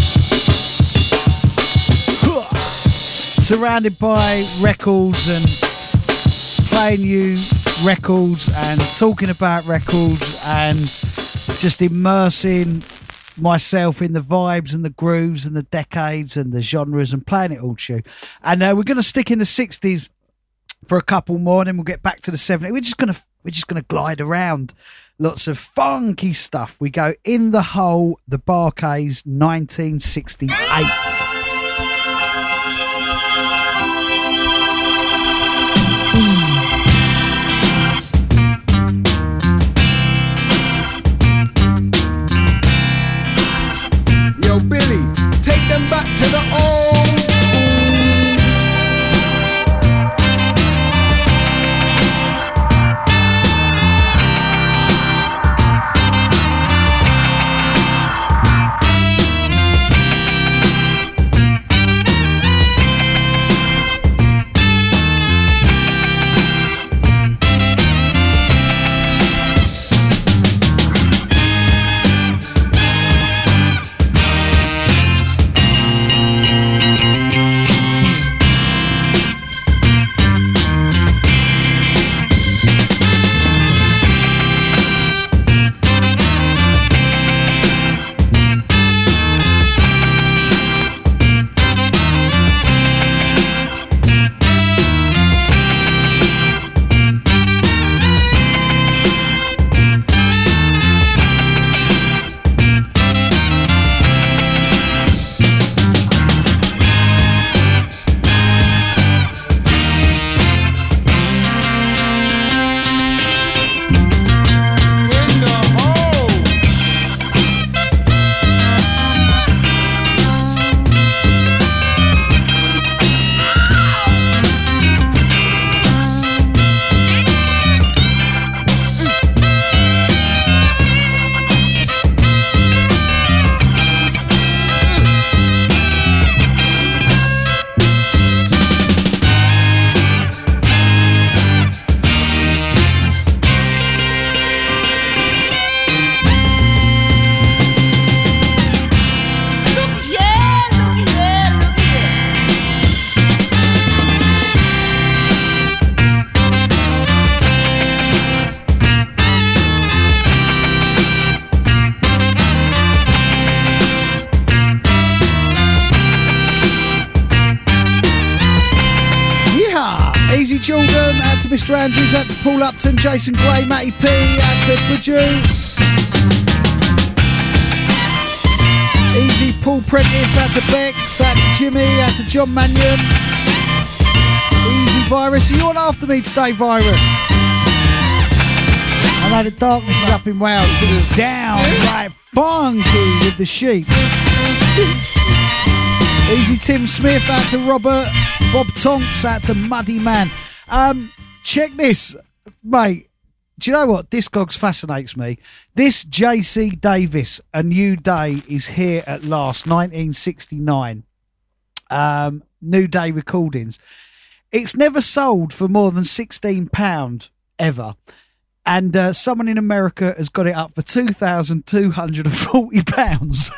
S1: now. Surrounded by records and playing you records and talking about records and just immersing myself in the vibes and the grooves and the decades and the genres and playing it all to you. And we're going to stick in the 60s for a couple more, and then we'll get back to the 70s. We're just gonna glide around. Lots of funky stuff. We go in the hole, the Bar-Kays, 1968.
S8: Billy, take them back to the old
S1: Easy Jordan, out to Mr. Andrews, out to Paul Upton, Jason Gray, Matty P, out to Buju. Easy Paul Prentice, out to Bex, out to Jimmy, out to John Mannion. Easy Virus, are you on after me today, Virus? I know the darkness is up in Wales, but it's down right funky with the sheep. Easy Tim Smith, out to Robert. Bob Tonks, out to Muddy Man. Check this, mate. Do you know what? Discogs fascinates me. This J.C. Davis, A New Day, is here at last. 1969. New Day recordings. It's never sold for more than £16 ever. And someone in America has got it up for £2,240.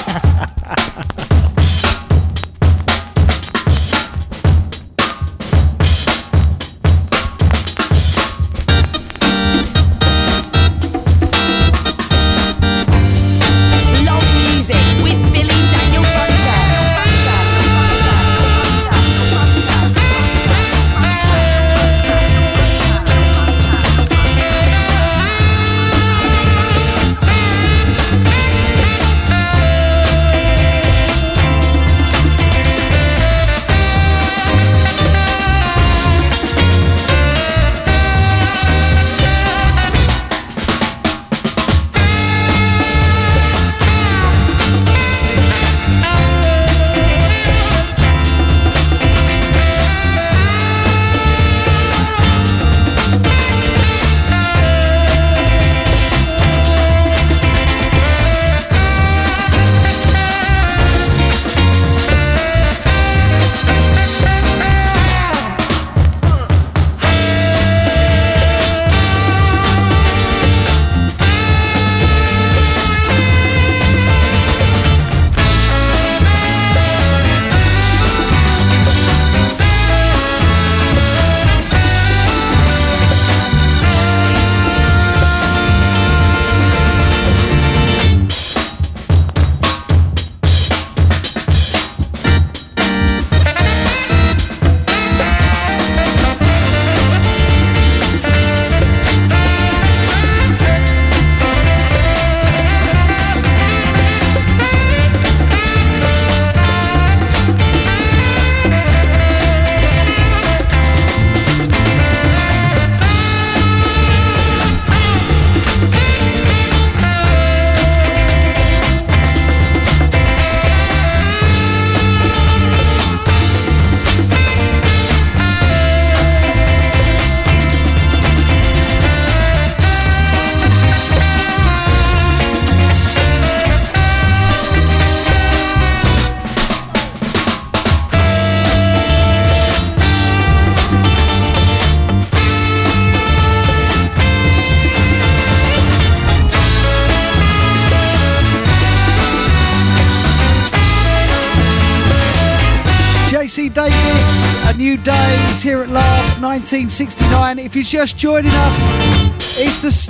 S1: J.C. Davis, A New Day is here at last, 1969. If you're just joining us, it's the...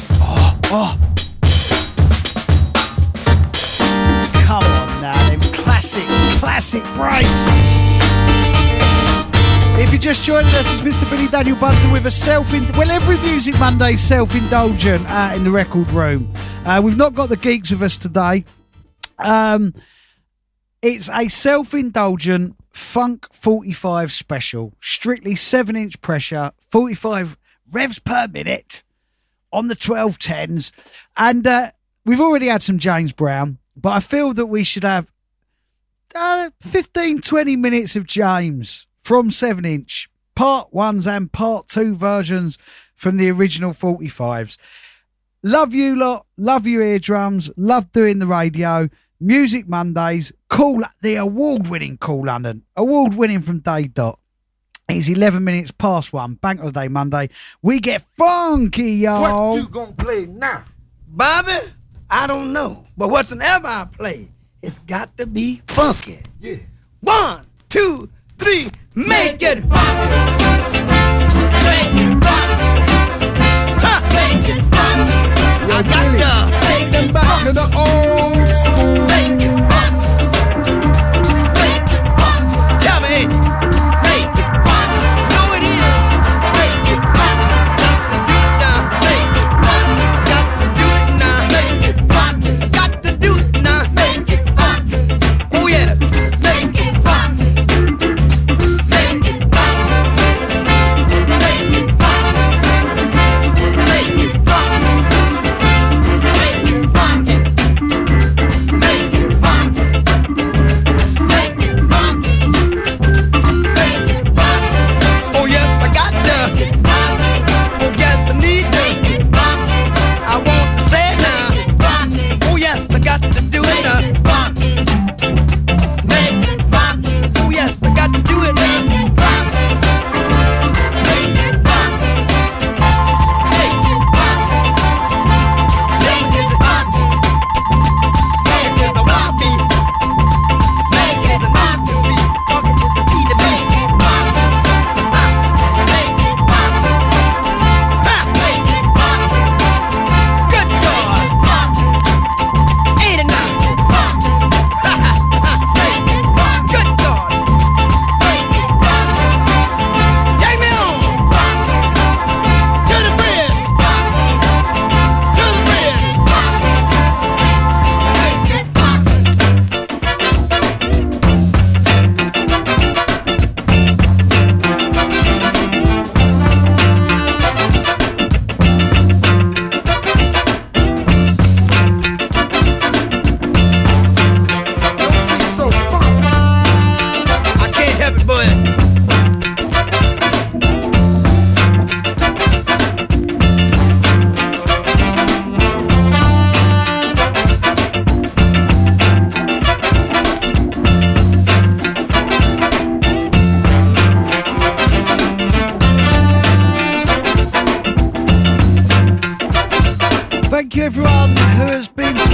S1: Come on now, them classic breaks. If you're just joining us, it's Mr. Billy Daniel Bunsen with a well, every Music Monday's self-indulgent out in the record room. We've not got the geeks with us today. It's a self-indulgent Funk 45 special, strictly 7-inch pressure, 45 revs per minute on the 1210s. And we've already had some James Brown, but I feel that we should have 15-20 minutes of James from 7-inch, part 1s and part 2 versions from the original 45s. Love you lot, love your eardrums, love doing the radio. Music Mondays, the award-winning Cool London, award-winning from Day Dot. It's 11 minutes past 1, Bank Holiday Monday. We get funky, y'all.
S2: What you gonna play now? Bobby, I don't know. But whatsoever I play, it's got to be funky. Yeah. 1, 2, 3, make it funky. Make it funky. Huh, make it funky.
S8: Yo, Billy, take them back to the old school.
S2: Make it funky. Make it funky. Tell me, make it funky. No, it is.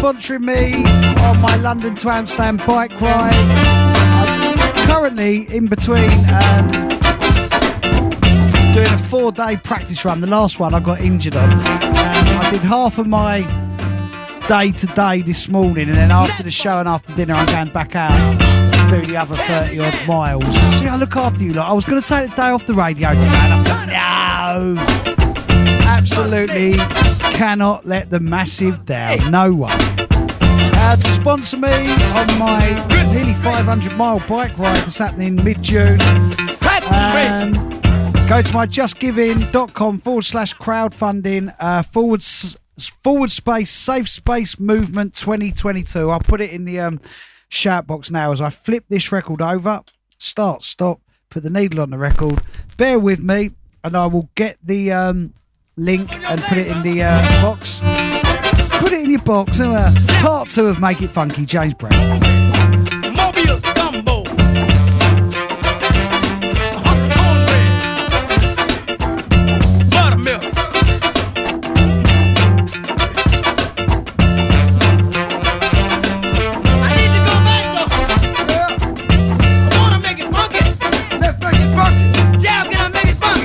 S1: sponsoring me on my London to Amsterdam bike ride. I'm currently in between doing a 4-day practice run. The last one I got injured on. I did half of my day today this morning, and then after the show and after dinner I'm going back out to do the other 30 odd miles. See, I look after you lot. I was going to take the day off the radio today and I thought, no, absolutely cannot let the massive down. No one. To sponsor me on my nearly 500 mile bike ride that's happening mid-June, go to my justgiving.com/crowdfunding / safe space movement 2022. I'll put it in the shout box now as I flip this record over. Start, stop, put the needle on the record. Bear with me and I will get the link and put it in the box. Put it in your box. Part 2 of Make It Funky, James Brown.
S7: Mobile gumbo. Buttermilk. I need to go back though. I wanna make it funky.
S8: Let's make it funky.
S7: Yeah, can I make it funky?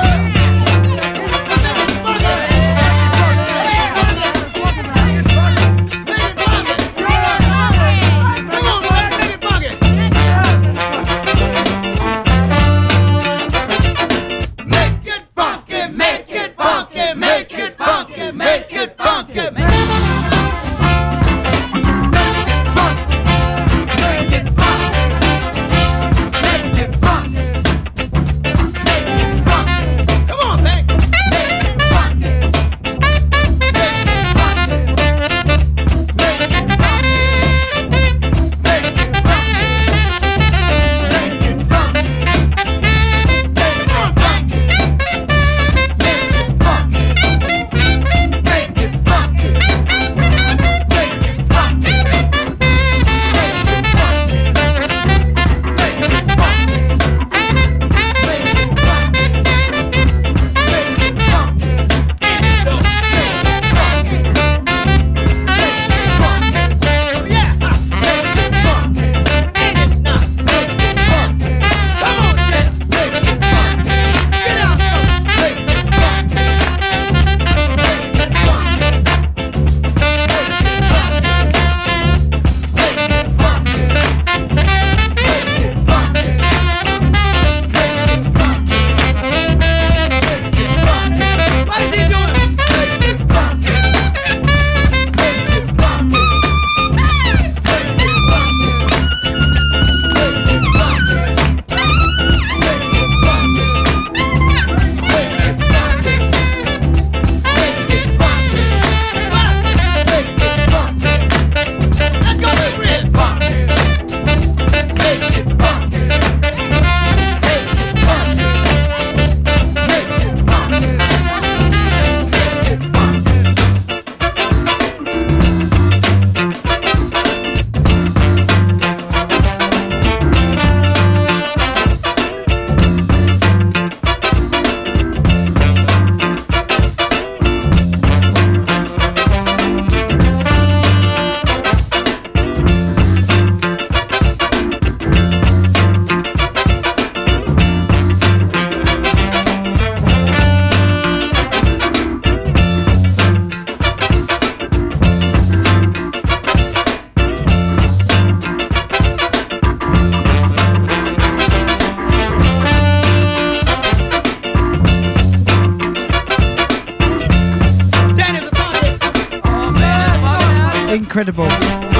S1: Incredible.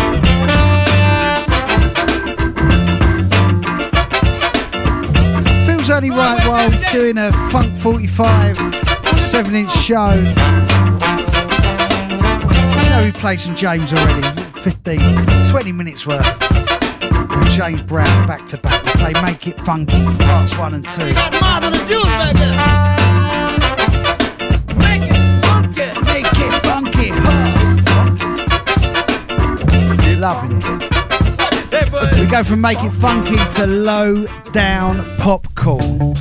S1: Feels only right while doing a Funk 45 7-inch show. You know we played some James already, 20 minutes worth. James Brown back to back. We play Make It Funky parts 1 and 2.
S7: You got Martha the Juice back there. Make it funky.
S1: Make it funky. You're loving it. We go from Make It Funky to Low Down Popcorn.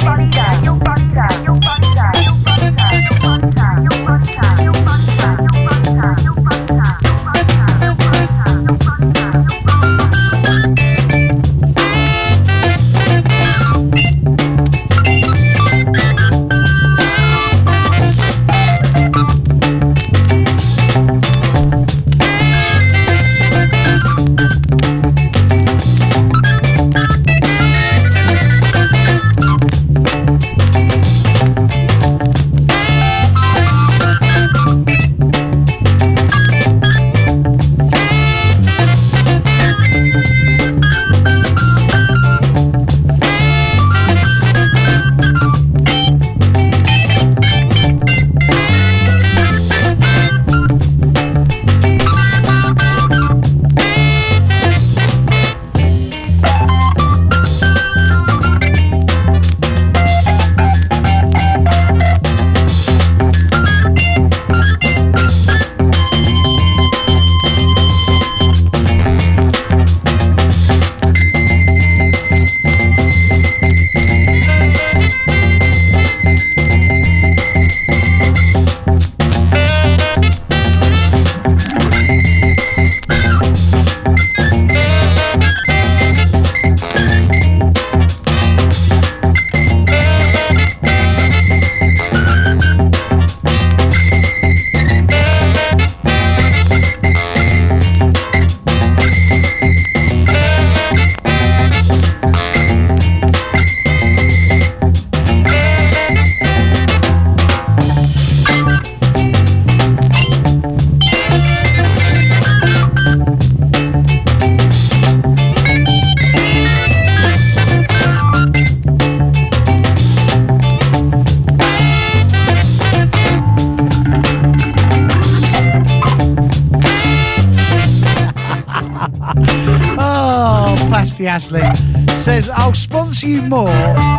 S1: Basti Asley says, I'll sponsor you more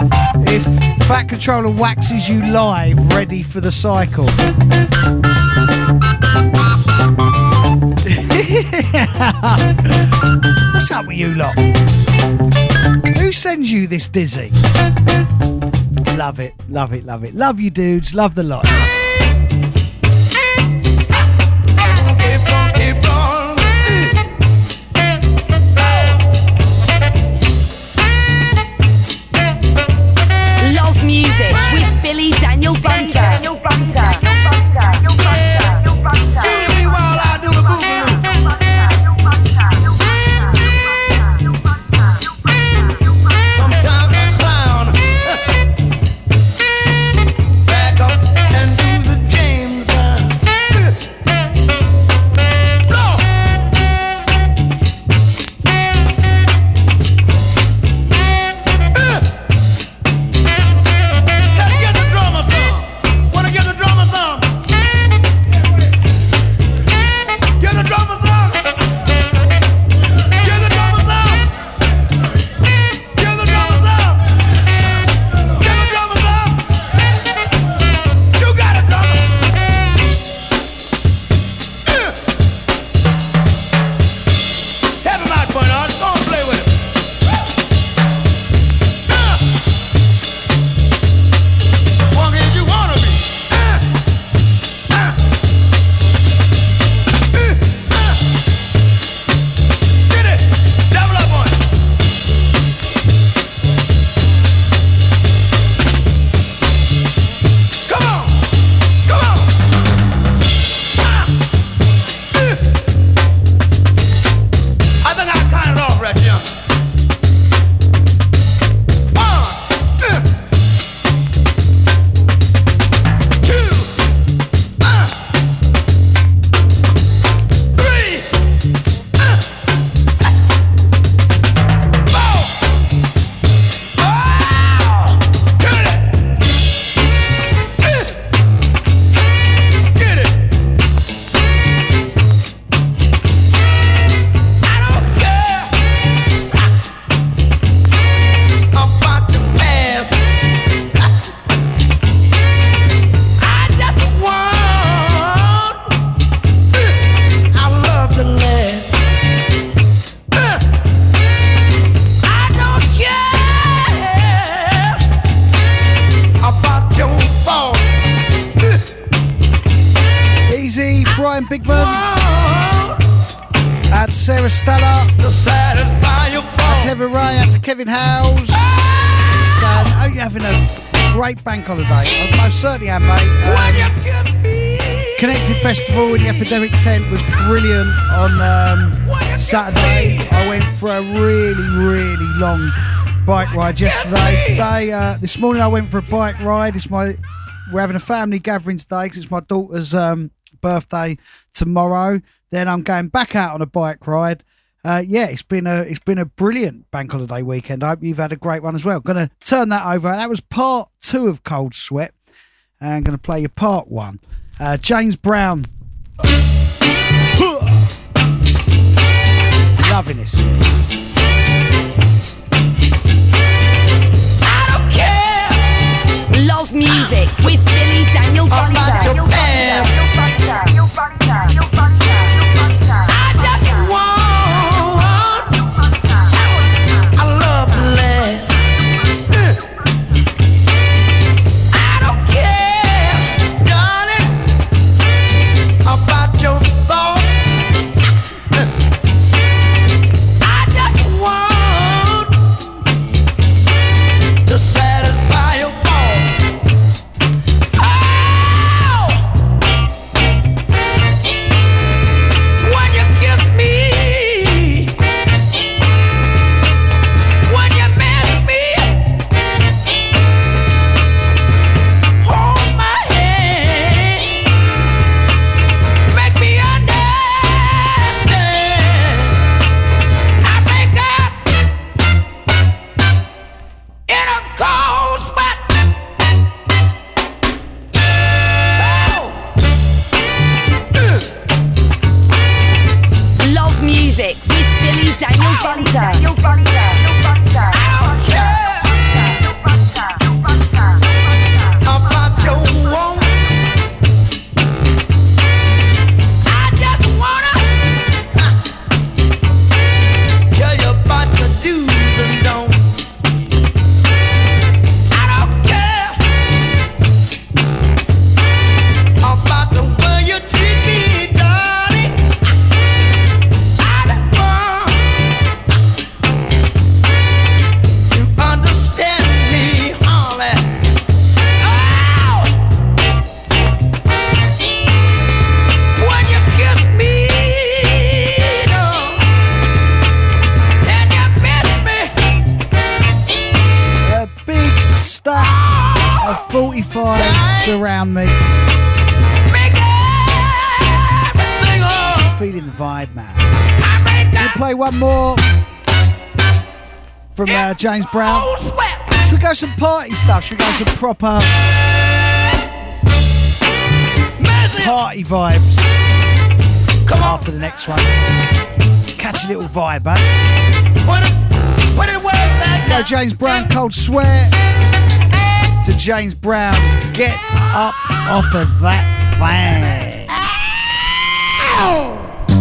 S1: if Fat Controller waxes you live ready for the cycle. What's up with you lot? Who sends you this dizzy? Love it, love it, love it. Love you dudes, love the lot.
S3: Love music with Billy Daniel Bunter.
S7: Wanna get
S1: Brian Bigman. Out to Sarah Stella. Out to Evan Ray. Out to Kevin Howes. I hope you're having a great bank holiday. I most certainly am, mate. Connected Festival in the Epidemic Tent was brilliant on Saturday. I went for a really, really long bike ride yesterday. Today, this morning I went for a bike ride. We're having a family gathering today because it's my daughter's birthday tomorrow. Then I'm going back out on a bike ride. It's been a brilliant bank holiday weekend. I hope you've had a great one as well. Going to turn that over. That was part 2 of Cold Sweat. And I'm going to play you part 1. James Brown. Loving this.
S3: Love music with Billy Daniel Bunter.
S1: Around me. Just feeling the vibe, man. We'll play one more from James Brown. Should we go some party stuff? Should we go some proper party vibes after the next one? Catch a little vibe, eh? Go James Brown, Cold Sweat. To James Brown, get up off of that thing.
S2: Ow!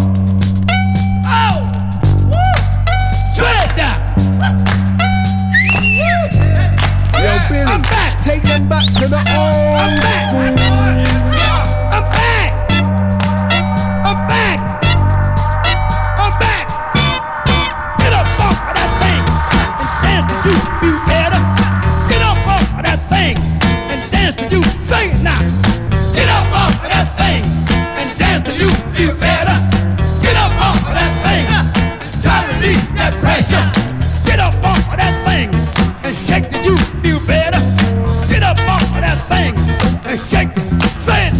S2: Oh! Woo! Shut it down!
S8: Yo, Billy,
S2: I'm back.
S8: take them back to the old
S2: I'm back.
S8: school.
S2: I'm back. I'm back. I'm back. Get up off of that thing and dance to you better. Get up off of that thing and dance to you. Sing it now. Get up off of that thing and dance to you better. Get up off of that thing. Try to release that pressure. Get up off of that thing and shake to you better. Get up off of that thing and shake it. Say it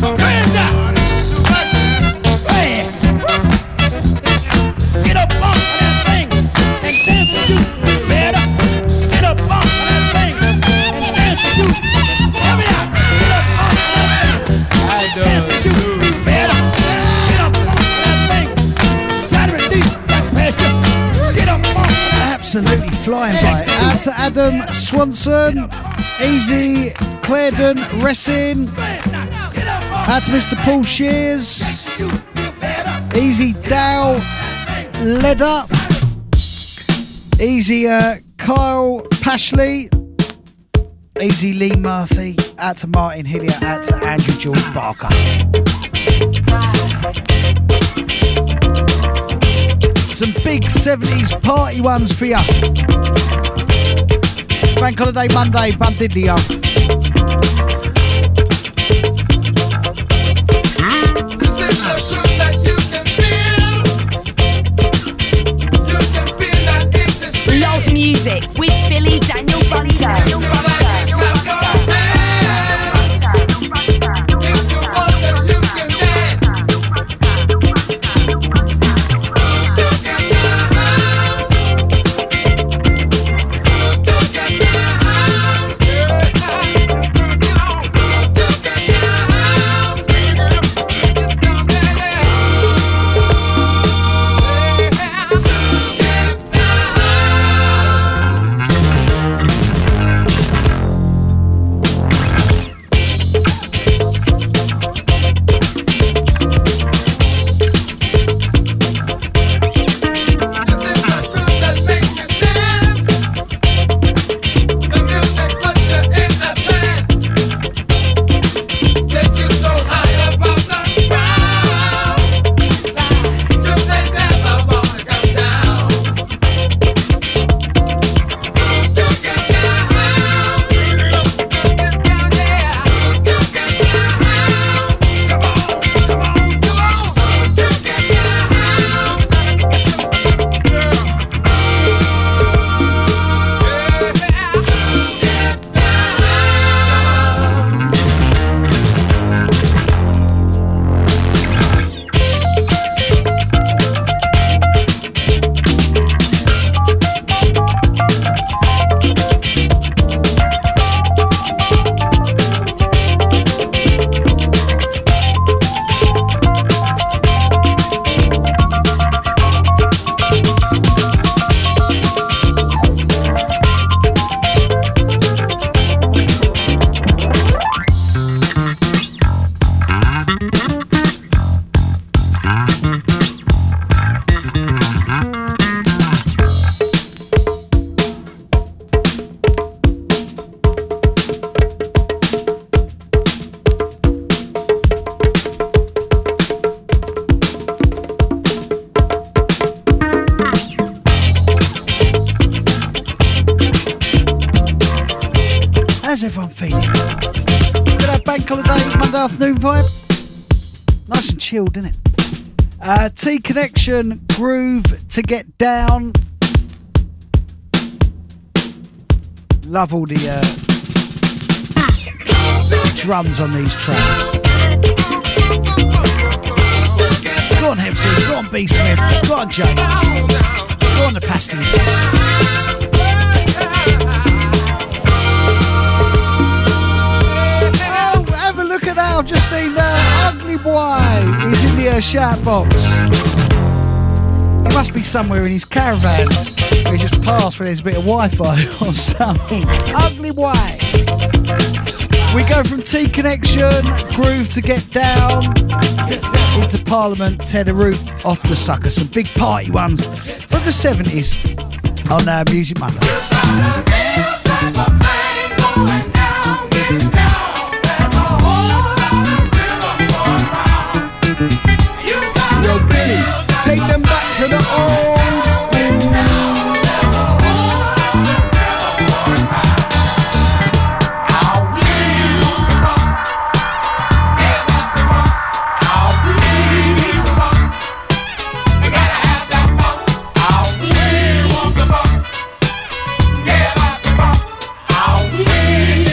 S1: Absolutely flying by. Out to Adam Swanson, Easy Clarendon, Racing. Out to Mr. Paul Shears, Easy Dow, Led Up, Easy Kyle Pashley, Easy Lee Murphy. Out to Martin Hillier. Out to Andrew George Barker. Some big 70s party ones for ya. Bank Holiday Monday, Bandidley.
S3: Love music with Billy Daniel Bunter.
S1: How's everyone feeling? Got that bank holiday Monday afternoon vibe? Nice and chilled, isn't it? T Connection, Groove to Get Down. Love all the drums on these tracks. Go on, Hepsy. Go on, B. Smith. Go on, Jay. Go on, the Pasties. Have a look at that. I've just seen Ugly Boy. He's in the shout box. He must be somewhere in his caravan. He just passed where there's a bit of Wi-Fi or something. Ugly Boy. We go from T Connection, Groove to Get Down, into Parliament, Tear the Roof Off the Sucker. Some big party ones from the 70s on Music Mondays.
S8: Yo, Billy, take them back to the old
S5: Yeah.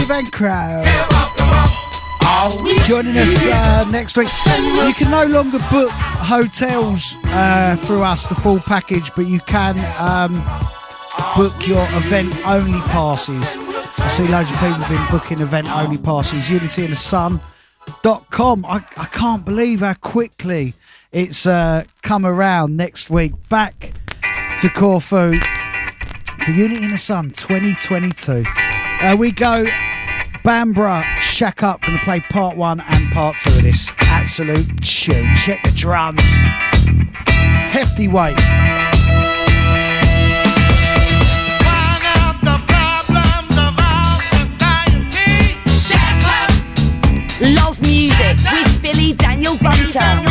S1: Van Crow. Joining us next week. You can no longer book hotels through us, the full package, but you can book your event-only passes. I see loads of people have been booking event-only passes. unityinthesun.com. I can't believe how quickly it's come around next week. Back to Corfu for Unity in the Sun 2022. We go Bambra, Shack Up, going to play part 1 and part 2 of this absolute tune. Check the drums. Hefty weight.
S3: Love Music with Billy Daniel Bunter.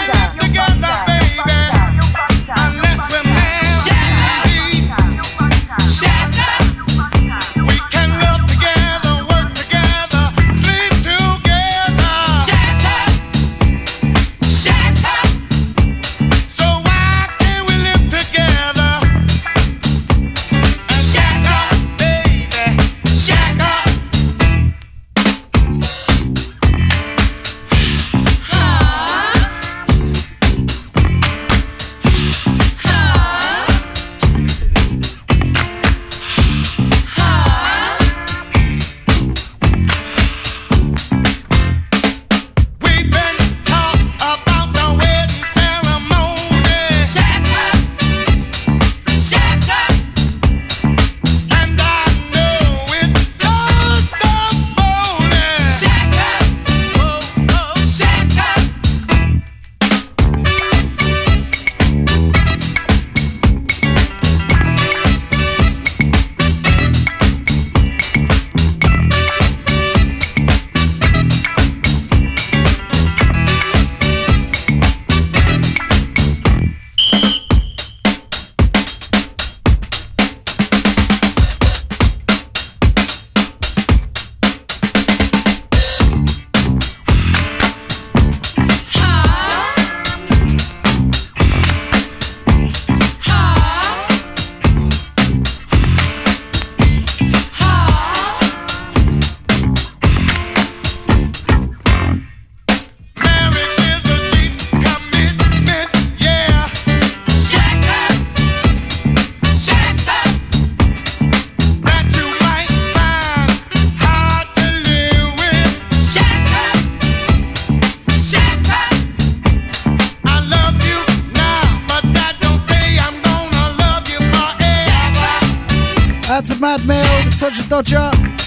S1: Dodger.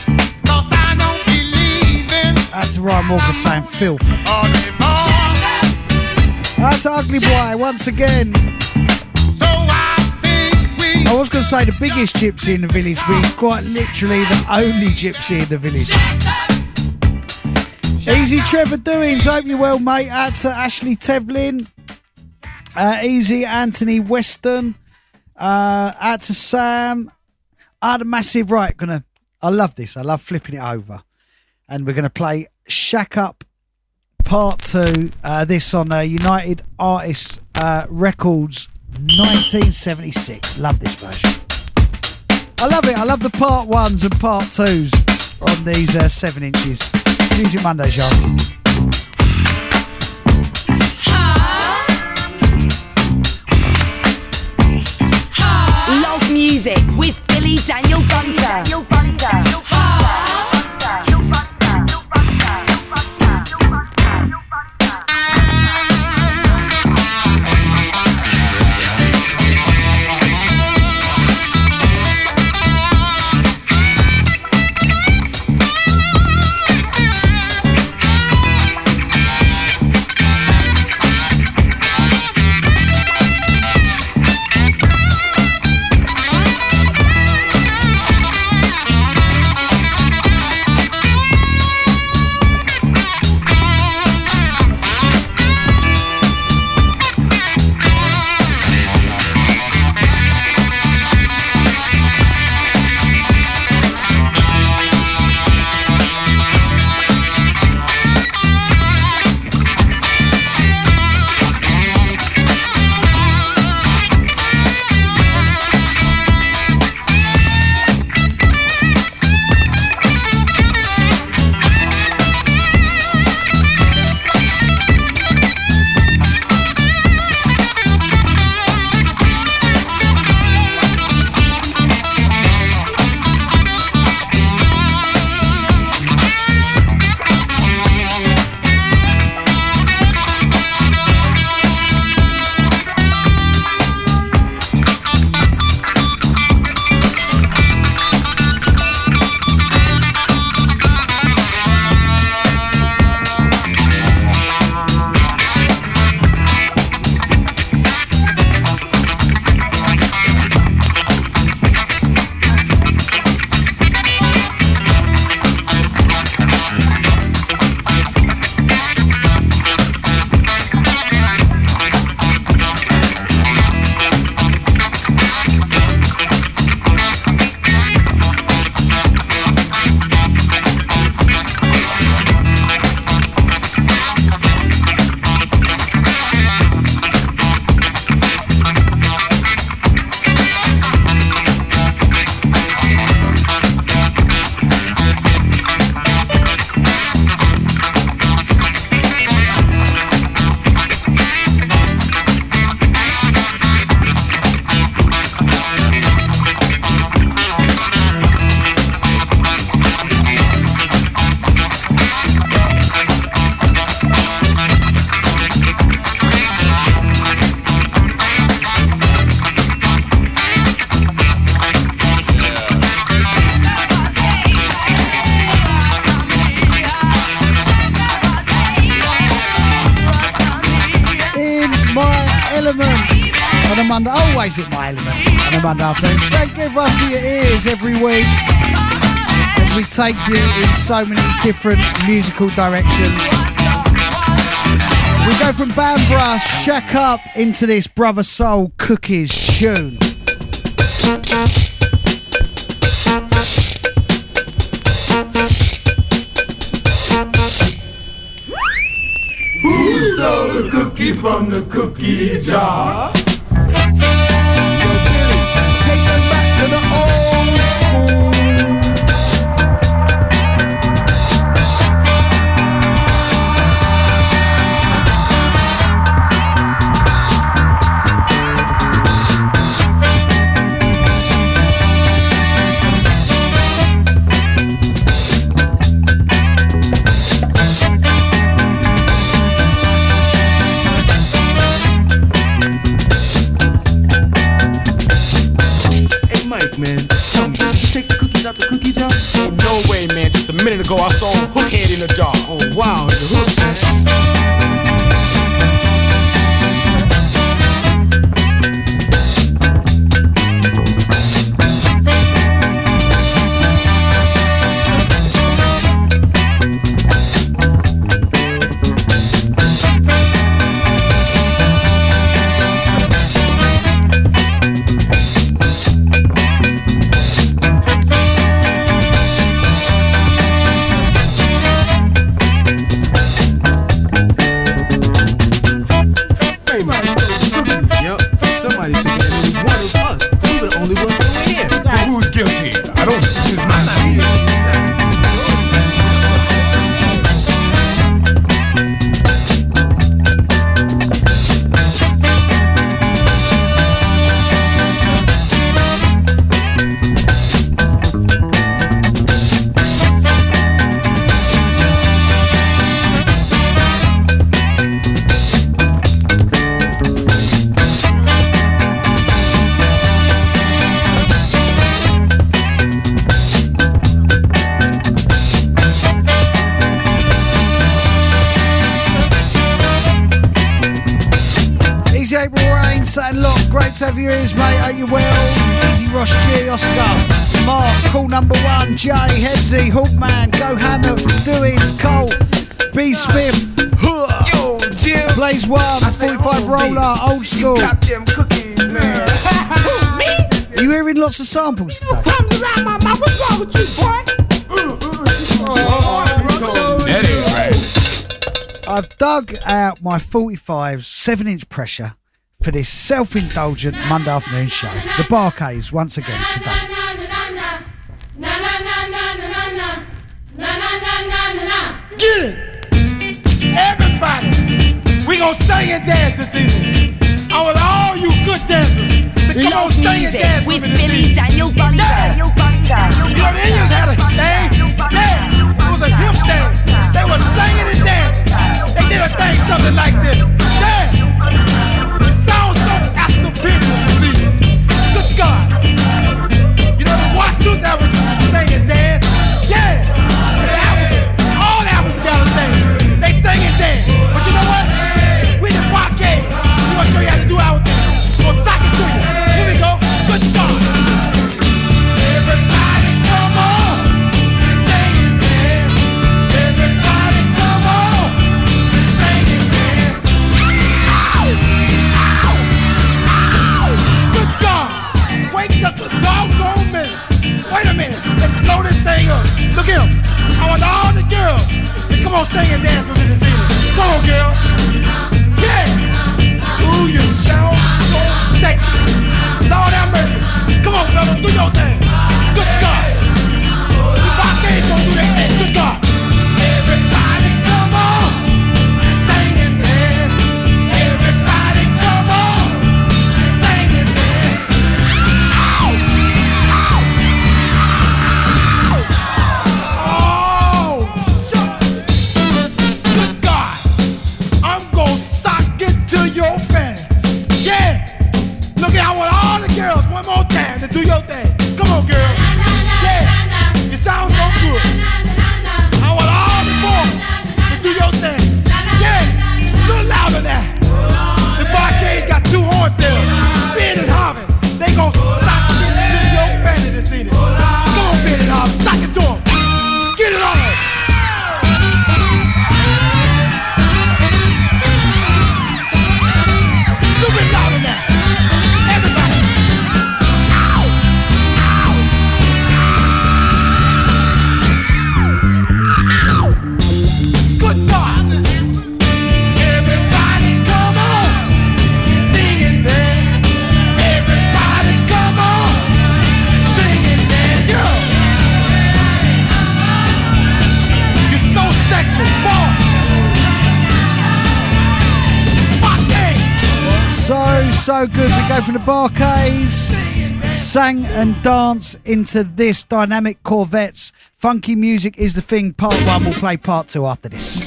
S1: That's Ryan Walker saying filth. That's Ugly Boy once again. I was going to say the biggest gypsy in the village, but he's quite literally the only gypsy in the village. Easy Trevor Doings, hope you're well, mate. Out to Ashley Tevlin. Easy Anthony Weston. Out to Sam. The massive, right, I love this. I love flipping it over. And we're going to play Shack Up Part 2. This on United Artists Records 1976. Love this version. I love it. I love the part 1s and part 2s on these 7 inches. Music Mondays, y'all.
S3: Love Music with Billy Daniel Bunter.
S1: Monday. Always in my element on a Monday afternoon. Thank everyone for your ears every week as we take you in so many different musical directions. We go from Bambra, Shack Up into this Brother Soul Cookies tune.
S5: Who stole the cookie from the cookie jar?
S8: Yo, Billy, take them back to the old school.
S5: Man, tell me, did you take the cookies out the cookie jar? Oh, no way, man. Just a minute ago, I saw a hook head in a jar. Oh, wow, the hook, man.
S1: And look, great to have your ears, mate. Are you well? Easy Ross G, Oscar, Mark, call number one, Jay, Hebsy, Hawkman, Go Hammock, Doings, Cole, B Smith,
S5: Yo, Jim.
S1: Blaze One, 45 Roller, Old School.
S5: Got them cookies, man.
S1: Are you hearing lots of samples today?
S5: What's wrong with you, boy? That ain't right.
S1: I've dug out my 45 7-inch pressure for this self-indulgent Monday afternoon show. The Barcades once again today.
S5: Get it! Everybody! We gonna sing and dance this evening. I want all you good dancers to come on
S3: Love
S5: sing and
S3: music
S5: dance
S3: with
S5: me this
S3: Billy
S5: evening.
S3: Daniel Bunter.
S5: Yeah. You know the Indians had a thing? Yeah, it was a hip dance. They were singing and dancing. They did a thing something like this. Yeah. It sounds so African people to see. Good God. You know the Washington Africans sing and dance? Yeah. The Africans, all the Africans gotta sing. They sing and dance. But you know what? We the Barcade. We gonna show you how to do our thing. We're gonna sock it to you. Here we go. Good God. Everybody come on. Sing and dance. Everybody come on. Sing and dance. Ow! Ow! Ow! Good God. Wait just a doggone minute. Wait a minute. Let's slow this thing up. Look here. I want all the girls to come on sing and dance with me this evening. Come on, girl. Yeah. Ooh, you sound so sexy. Lord have mercy. Come on, fellas, do your thing. Good God. The Barcades gonna do their thing. Good God. Everybody come on. Sing and dance. Everybody come on. Sing and dance. Ow! Ow! Ow! Oh, shut. Good God. I'm gonna sock it to your fanny. Yeah. Look at, I want all the girls one more time to do your thing. Come on, girls. Yeah. You sound so good. I want all the boys to do your thing. Yeah. A little louder now. The Barcades got two hornbills. Bend
S1: so good. We go from the Barcays, sang and dance into this dynamic Corvettes. Funky Music Is the Thing, part 1. We'll play part 2 after this.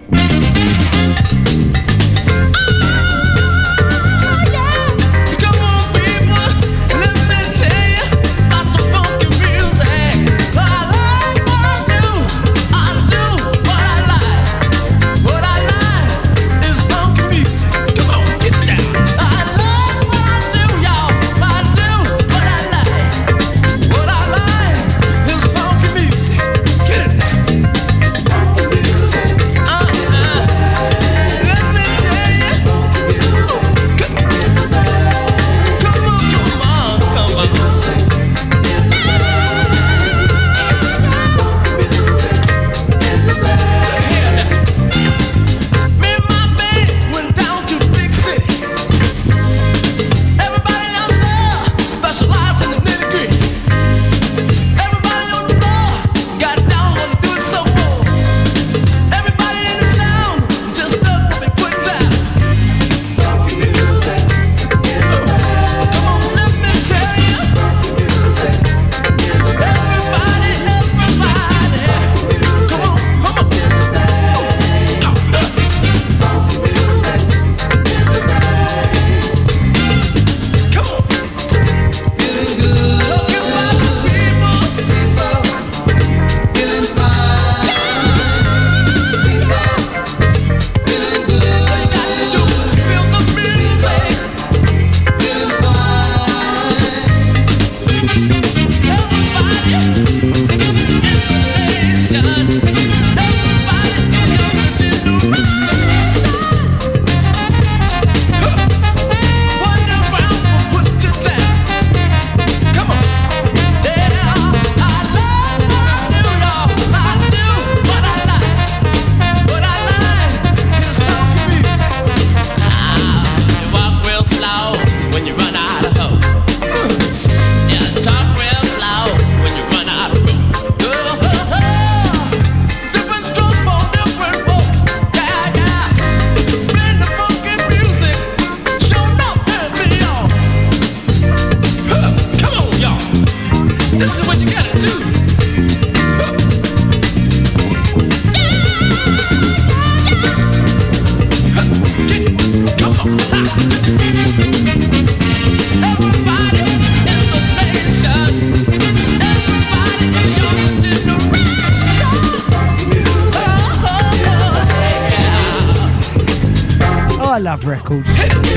S1: Love records,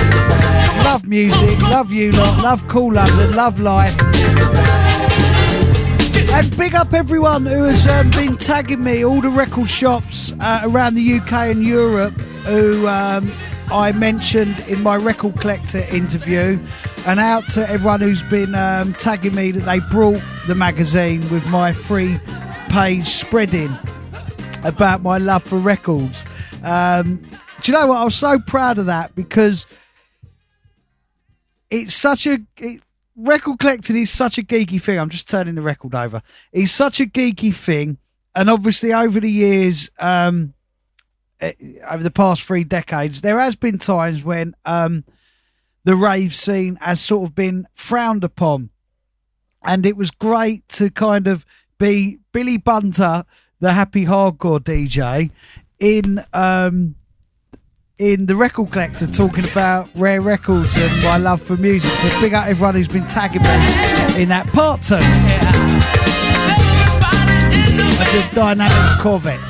S1: love music, love you lot, love Cool London, love life. And big up everyone who has been tagging me, all the record shops around the UK and Europe who I mentioned in my Record Collector interview, and out to everyone who's been tagging me that they brought the magazine with my 3-page spreading about my love for records. Do you know what? I was so proud of that because it's such a... record collecting is such a geeky thing. I'm just turning the record over. It's such a geeky thing. And obviously over the years, over the past 3 decades, there has been times when the rave scene has sort of been frowned upon. And it was great to kind of be Billy Bunter, the happy hardcore DJ, in the Record Collector, talking about rare records and my love for music. So big up everyone who's been tagging me in that part 2 of the dynamic Corvettes.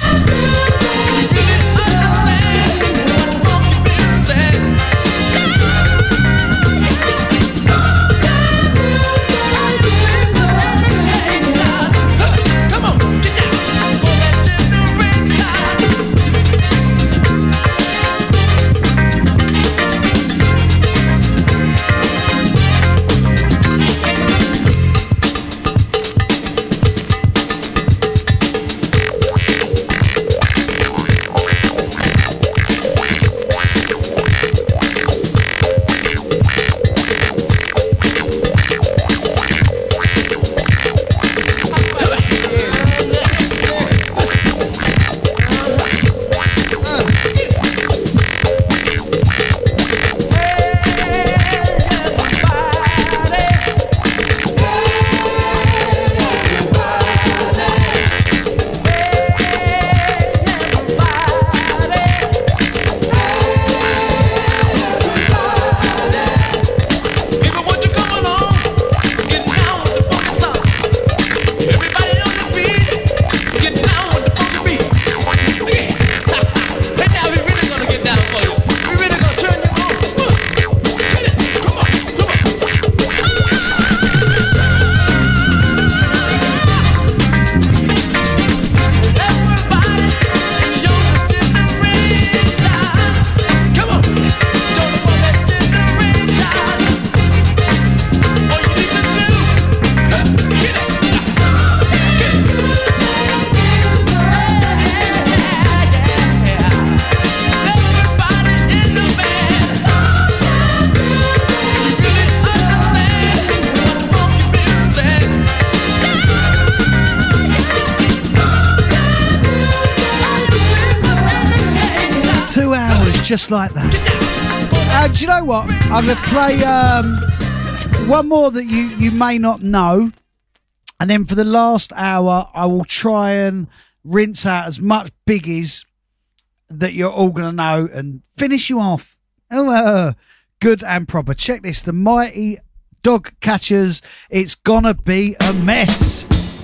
S1: just like that. Do you know what? I'm going to play one more that you may not know. And then for the last hour, I will try and rinse out as much biggies that you're all going to know and finish you off. Good and proper. Check this. The Mighty Dog Catchers. It's gonna be a mess.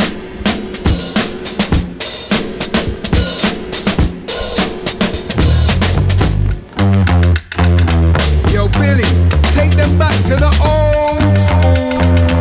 S8: Yo, Billy, take them back to the old school.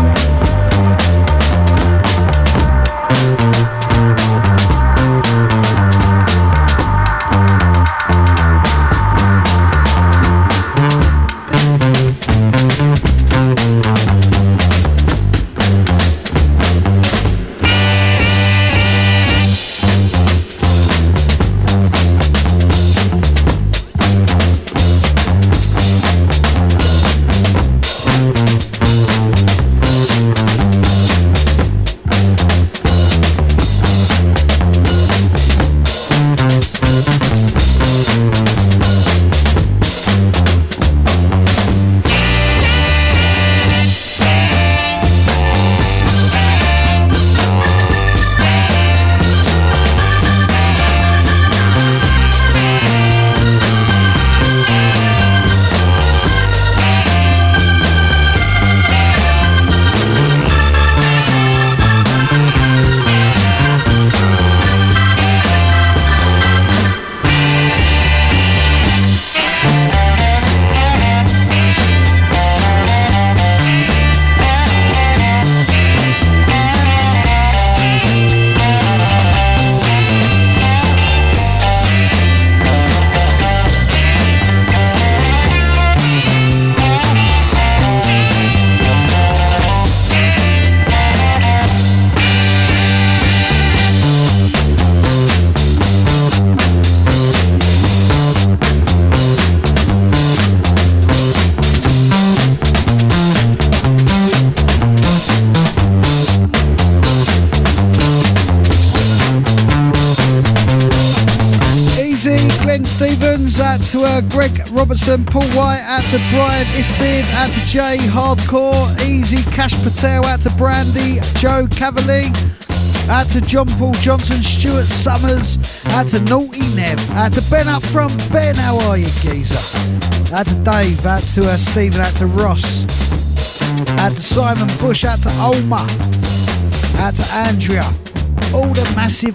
S1: Out to Greg Robertson, Paul White, out to Brian Istid, out to Jay Hardcore, Easy, Cash Patel, out to Brandy, Joe Cavalier, out to John Paul Johnson, Stuart Summers, out to Naughty Nev, out to Ben up front. Ben, how are you, geezer? Out to Dave, out to Stephen, out to Ross, out to Simon Bush, out to Omar, out to Andrea, all the Massive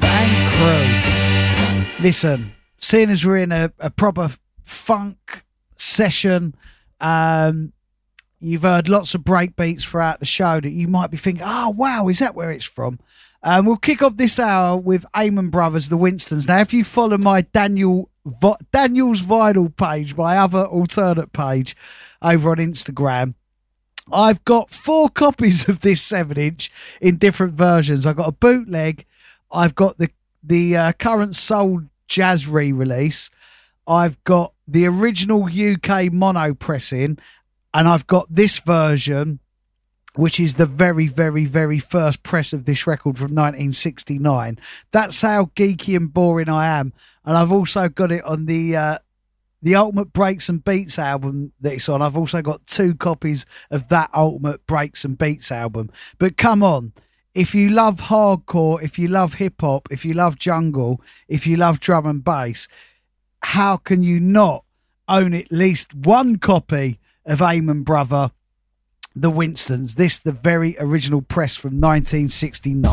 S1: and crew. Listen, seeing as we're in a proper funk session, you've heard lots of breakbeats throughout the show that you might be thinking, oh, wow, is that where it's from? We'll kick off this hour with Amon Brothers, the Winstons. Now, if you follow my Daniel's Vinyl page, my other alternate page over on Instagram, I've got 4 copies of this 7-inch in different versions. I've got a bootleg, I've got the current soul jazz re-release, I've got the original UK mono pressing, and I've got this version, which is the very, very, very first press of this record from 1969. That's how geeky and boring I am. And I've also got it on the Ultimate Breaks and Beats album that it's on. I've also got 2 copies of that Ultimate Breaks and Beats album. But come on, if you love hardcore, if you love hip-hop, if you love jungle, if you love drum and bass, how can you not own at least one copy of Amon Brother, the Winstons? This, the very original press from 1969.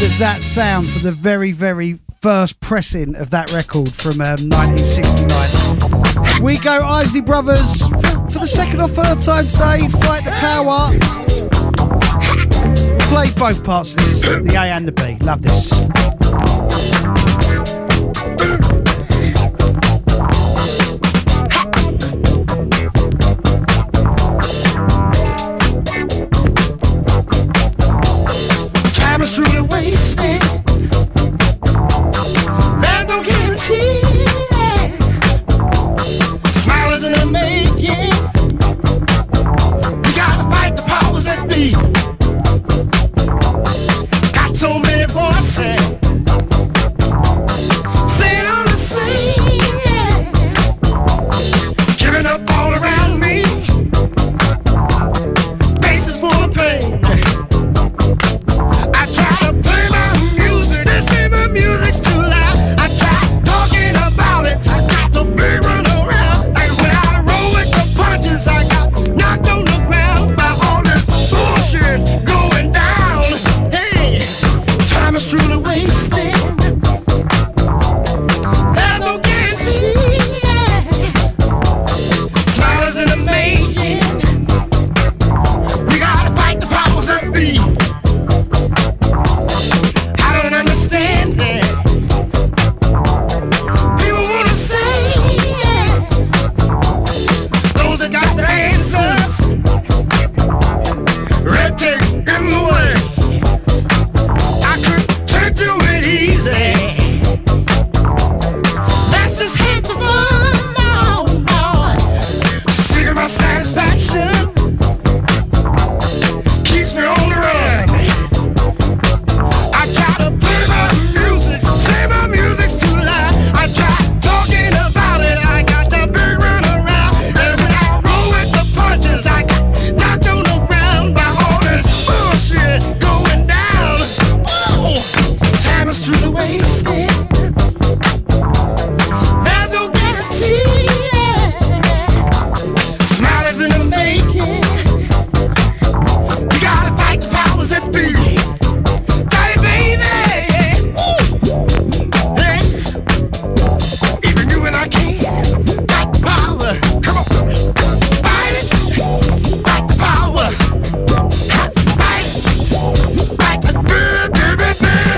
S1: does that sound for the very, very first pressing of that record from 1969. We go Isley Brothers for the second or third time today. Fight the Power. Played both parts of this, the A and the B. Love this.
S5: Time is truly wasted. There's no guarantee. Smile is in the making. We gotta fight the powers that be. Got so many voices saying all the same, giving up all around me. Faces full of pain. I try to play my music, they say my music's too loud. I try talking about it, I got the big run around. And when I roll with the punches, I got knocked on the ground by all this bullshit going down. Hey, time is truly wasted. There's no guarantee. Smile is in the making. We gotta fight the powers that be. I don't understand that. People wanna say those that got the answers. Red tape in the way. I could turn to it easy. That's just half the fun now. Seeking my satisfaction keeps me on the run. I try to play my music, say my music's too loud. I try talking about it, I got the big run around. And when I roll with the punches, I got knocked on the ground by all this bullshit going down. Ooh, time is truly wasted. There's no guarantee. Smile is in the making. We gotta fight the powers that be. Got it, baby. Woo. Hey. Even you and I can't. Got the power. Come on. Fight it. Fight the power. Fight. Fight the baby.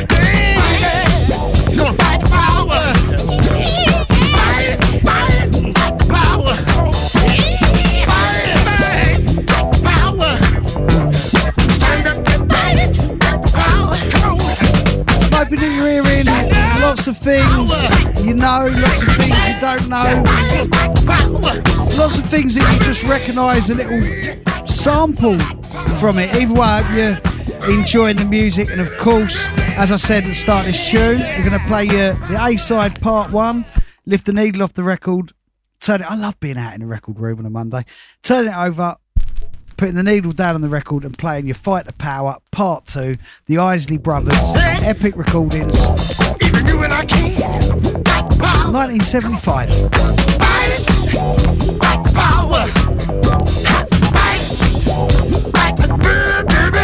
S5: You gonna fight the power. Fight it. Fight it. Fight the power. Fight it. Fight the power. Stand up and fight it. Fight the power. Come on.
S1: Hoping that you're hearing lots of things you know, lots of things you don't know, lots of things that you just recognise a little sample from it. Either way, I hope you're enjoying the music, and of course, as I said at the start of this tune, we're going to play you the A-side part 1, Lift the Needle off the record, turn it. I love being out in the record room on a Monday, turning it over, putting the needle down on the record and playing your Fight the Power part 2, the Isley Brothers, Epic Recordings,
S5: Even you and I can't. Got the power.
S1: 1975.
S5: Fight it. Fight the power. Fight. Fight the baby.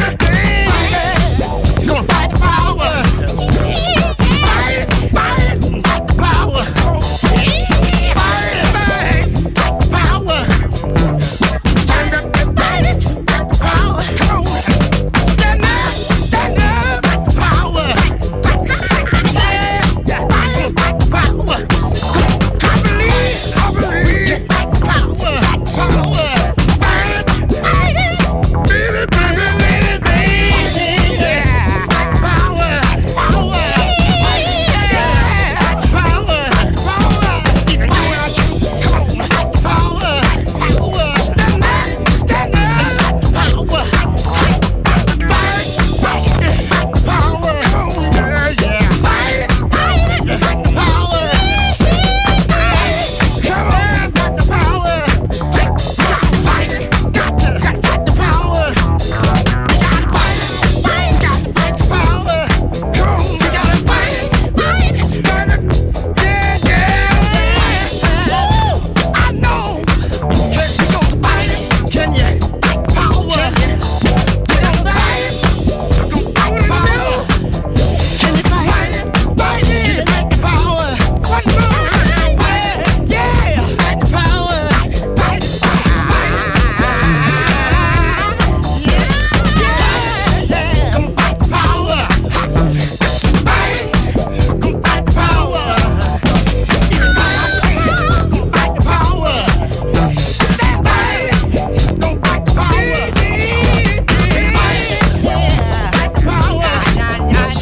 S5: You gonna fight the power. Fight it. Fight it. Fight the power. Fight it. Fight the power. Stand up and fight it. Fight the power. Come on. Stand up. Stand up. Fight the power. Yeah. Fight it. Fight the power. I believe. Fight the power. Power. Fight it. Fight it.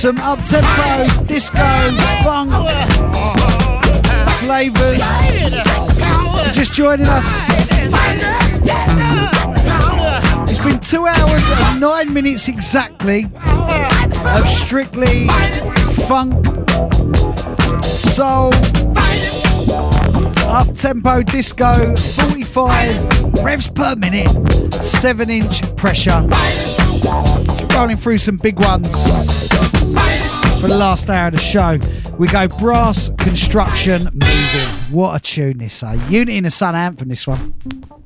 S1: Some up-tempo, disco, funk, flavours. Just joining us. It's been 2 hours and 9 minutes exactly of strictly funk, soul, up-tempo disco, 45 revs per minute, 7-inch pressure. Rolling through some big ones for the last hour of the show. We go Brass Construction Moving. What a tune this, eh? Unity in the Sun anthem, this one.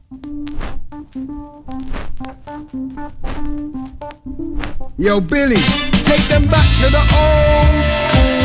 S8: Yo, Billy, take them back to the old school.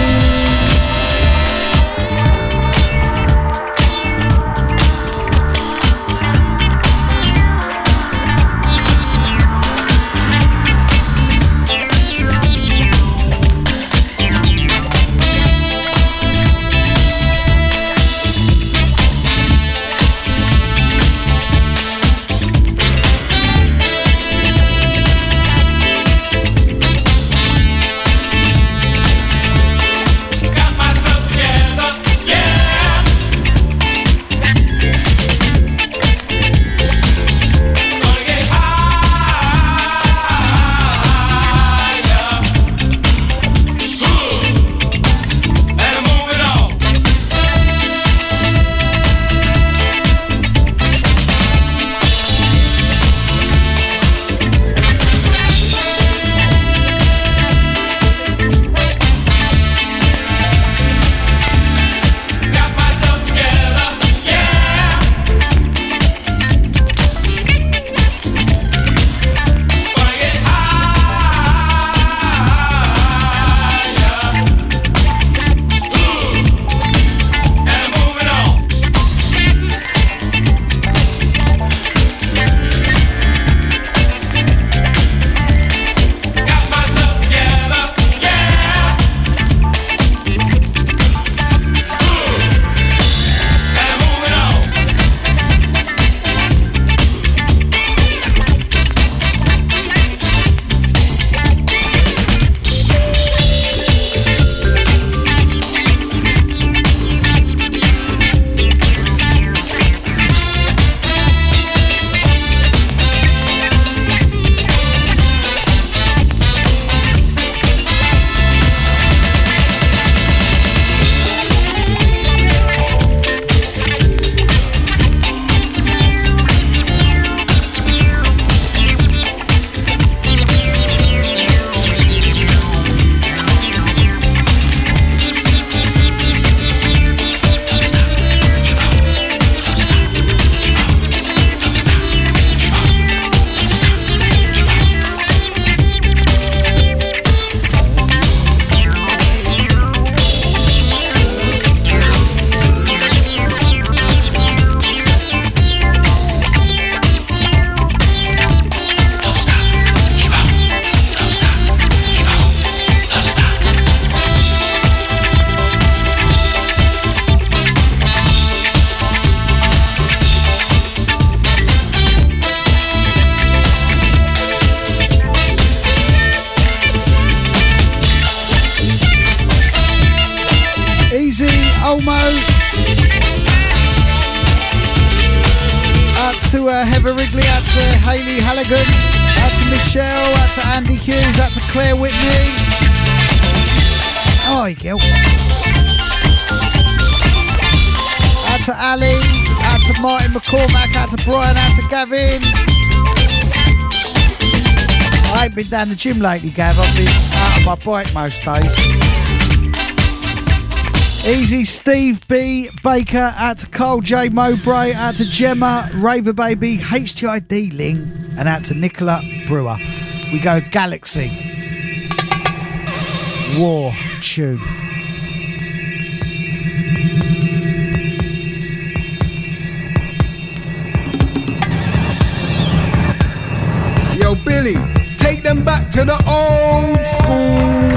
S1: Heather Wrigley, out to Hayley Halligan, out to Michelle, out to Andy Hughes, out to Claire Whitney. Oh, you go. Out to Ali, out to Martin McCormack, out to Brian, out to Gavin. I ain't been down the gym lately, Gav. I've been out on my bike most days. Easy Steve B. Baker, out to Carl J. Mowbray, out to Gemma, Raver Baby, HTID Ling, and out to Nicola Brewer. We go Galaxy. War tune.
S8: Yo, Billy, take them back to the old school.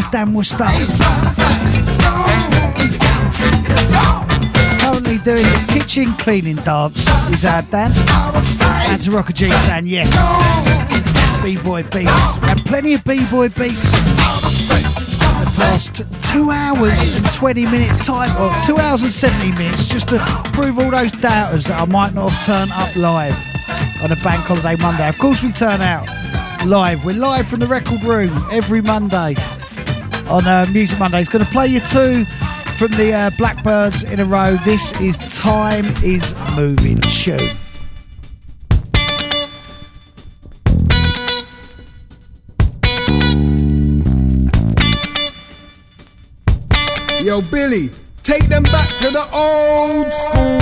S1: Dan Worcester. Currently doing the kitchen cleaning dance is our Dan. And to Rocker G saying yes. B-boy beats. And plenty of B-boy beats. The past 2 hours and 20 minutes time, or 2 hours and 70 minutes, just to prove all those doubters that I might not have turned up live on a bank holiday Monday. Of course we turn out live. We're live from the record room every Monday on Music Monday. It's going to play you two from the Blackbirds in a row. This is Time Is Moving. Tune.
S8: Yo, Billy, take them back to the old school.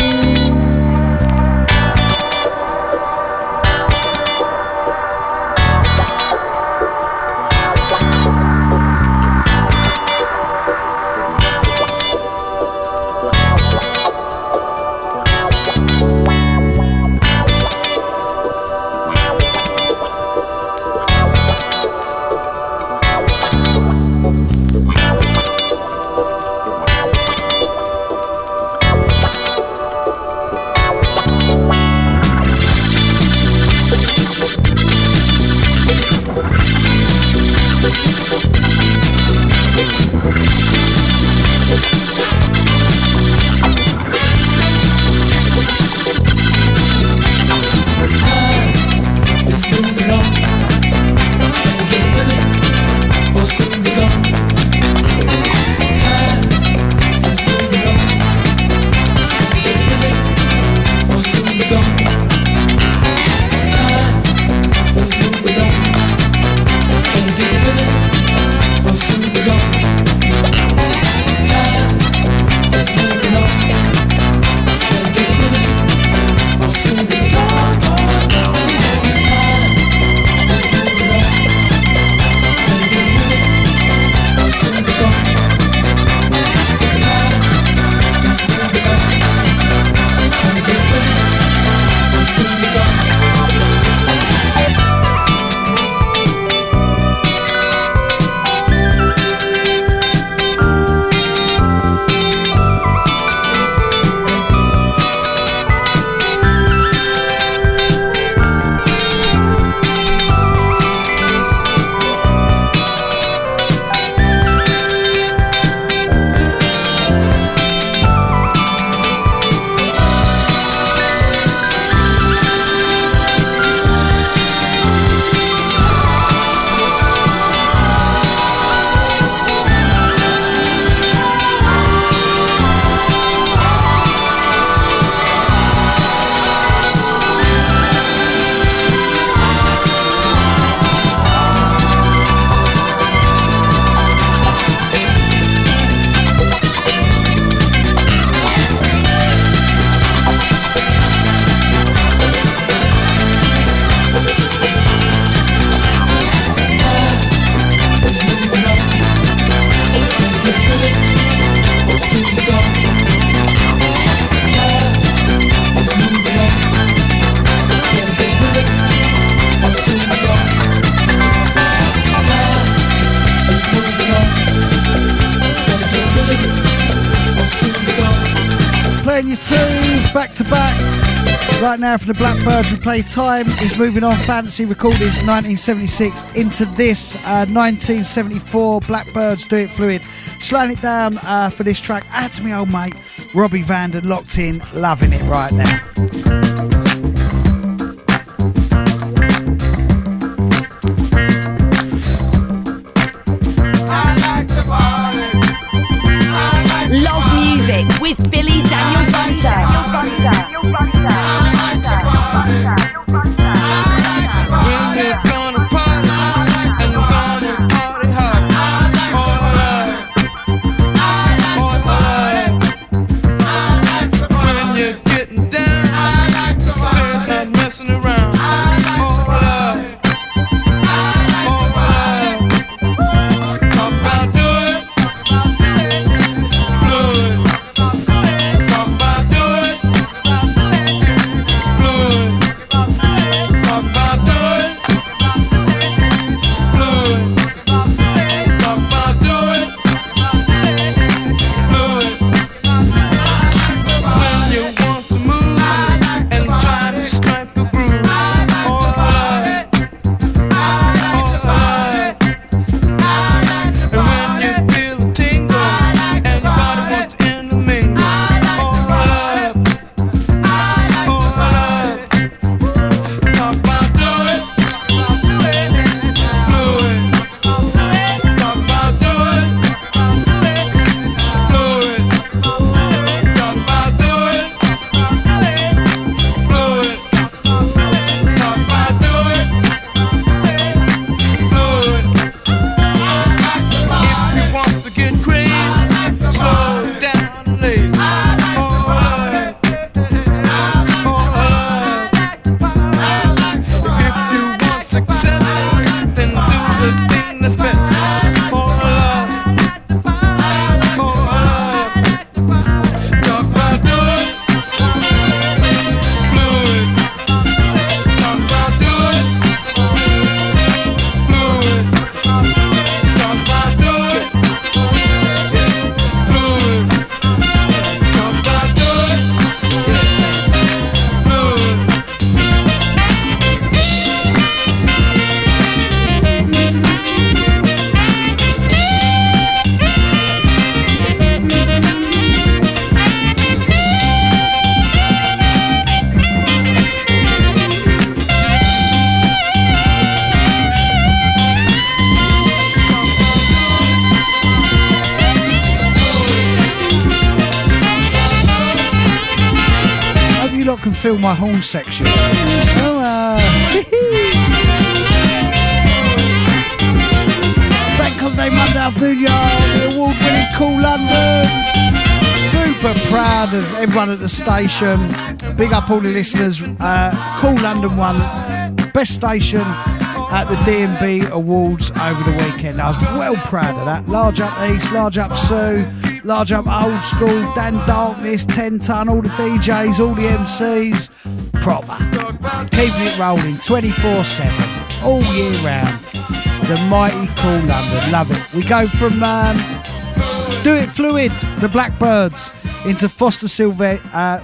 S1: Back to back. Right now for the Blackbirds, we play Time Is Moving On. Fantasy recorded 1976 into this 1974. Blackbirds Do It Fluid. Slowing it down for this track. Add to me old mate Robbie Vanden, locked in, loving it right now.
S3: Love music with Billy Daniel Bunter.
S5: When you're getting down,
S1: Mark can fill my horn section. Oh, Bank Holiday Monday afternoon, y'all. The award-winning Cool London. Super proud of everyone at the station. Big up all the listeners. Cool London won best station at the D&B Awards over the weekend. I was well proud of that. Large Up East, Large Up Sue, Large Up Old School, Dan Darkness, 10 Ton, all the DJs, all the MCs. Proper. Keeping it rolling 24/7, all year round. The mighty Cool London. Love it. We go from Do It Fluid, the Blackbirds, into Foster Silver's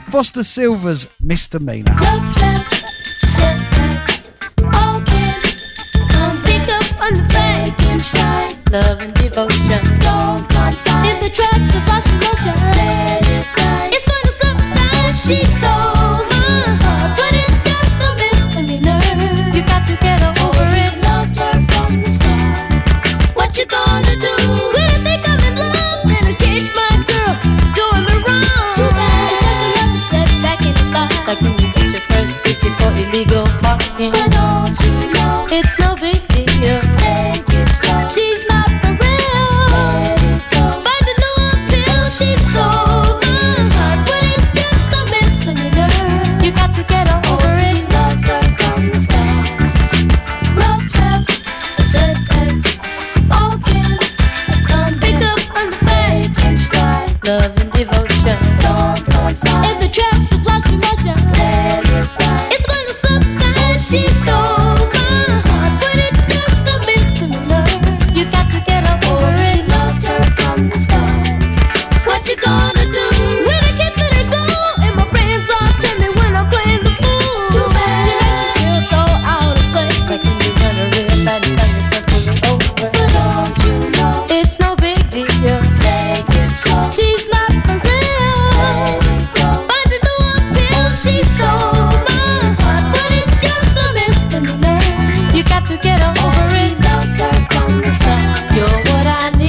S1: Misdemeanor.
S9: Love traps, setbacks, all can come pick up on the back and try. Love and devotion, don't confine. If the tracks have lost emotion, let it die. It's gonna suck down. She stole my heart, but it's just a misdemeanor. You got to get over it. Loved her from the start. What you gonna do? When I think I'm in love, and I catch my girl doing me wrong. Too bad. It's just another setback in his life. Like when you get your first ticket for illegal parking. But don't you know it's no big deal? Take it slow. She's not for real. Let it go. Find a new appeal. She stole my heart, but it's just a misdemeanor. You got to get over it. Loved her from the start. Love traps, setbacks, all can come pick up on the back and stride. Love and devotion, don't confine. If the tracks have lost emotion, let it ride. It's gonna subside. She stole my heart, but it's just a misdemeanor. You got to get over it. Loved her from the start. What you gonna do when I can't let her go? And my friends all tell me when I'm playing the fool. Too bad. She makes me feel so out of place. Like when you run a real bad and find yourself pulling over. But don't you know it's no big deal? Take it slow. She's not for real. Let it go. Find a new appeal. She stole my heart, but it's just a misdemeanor. You got to get over it. Loved her from the start. You're what I need.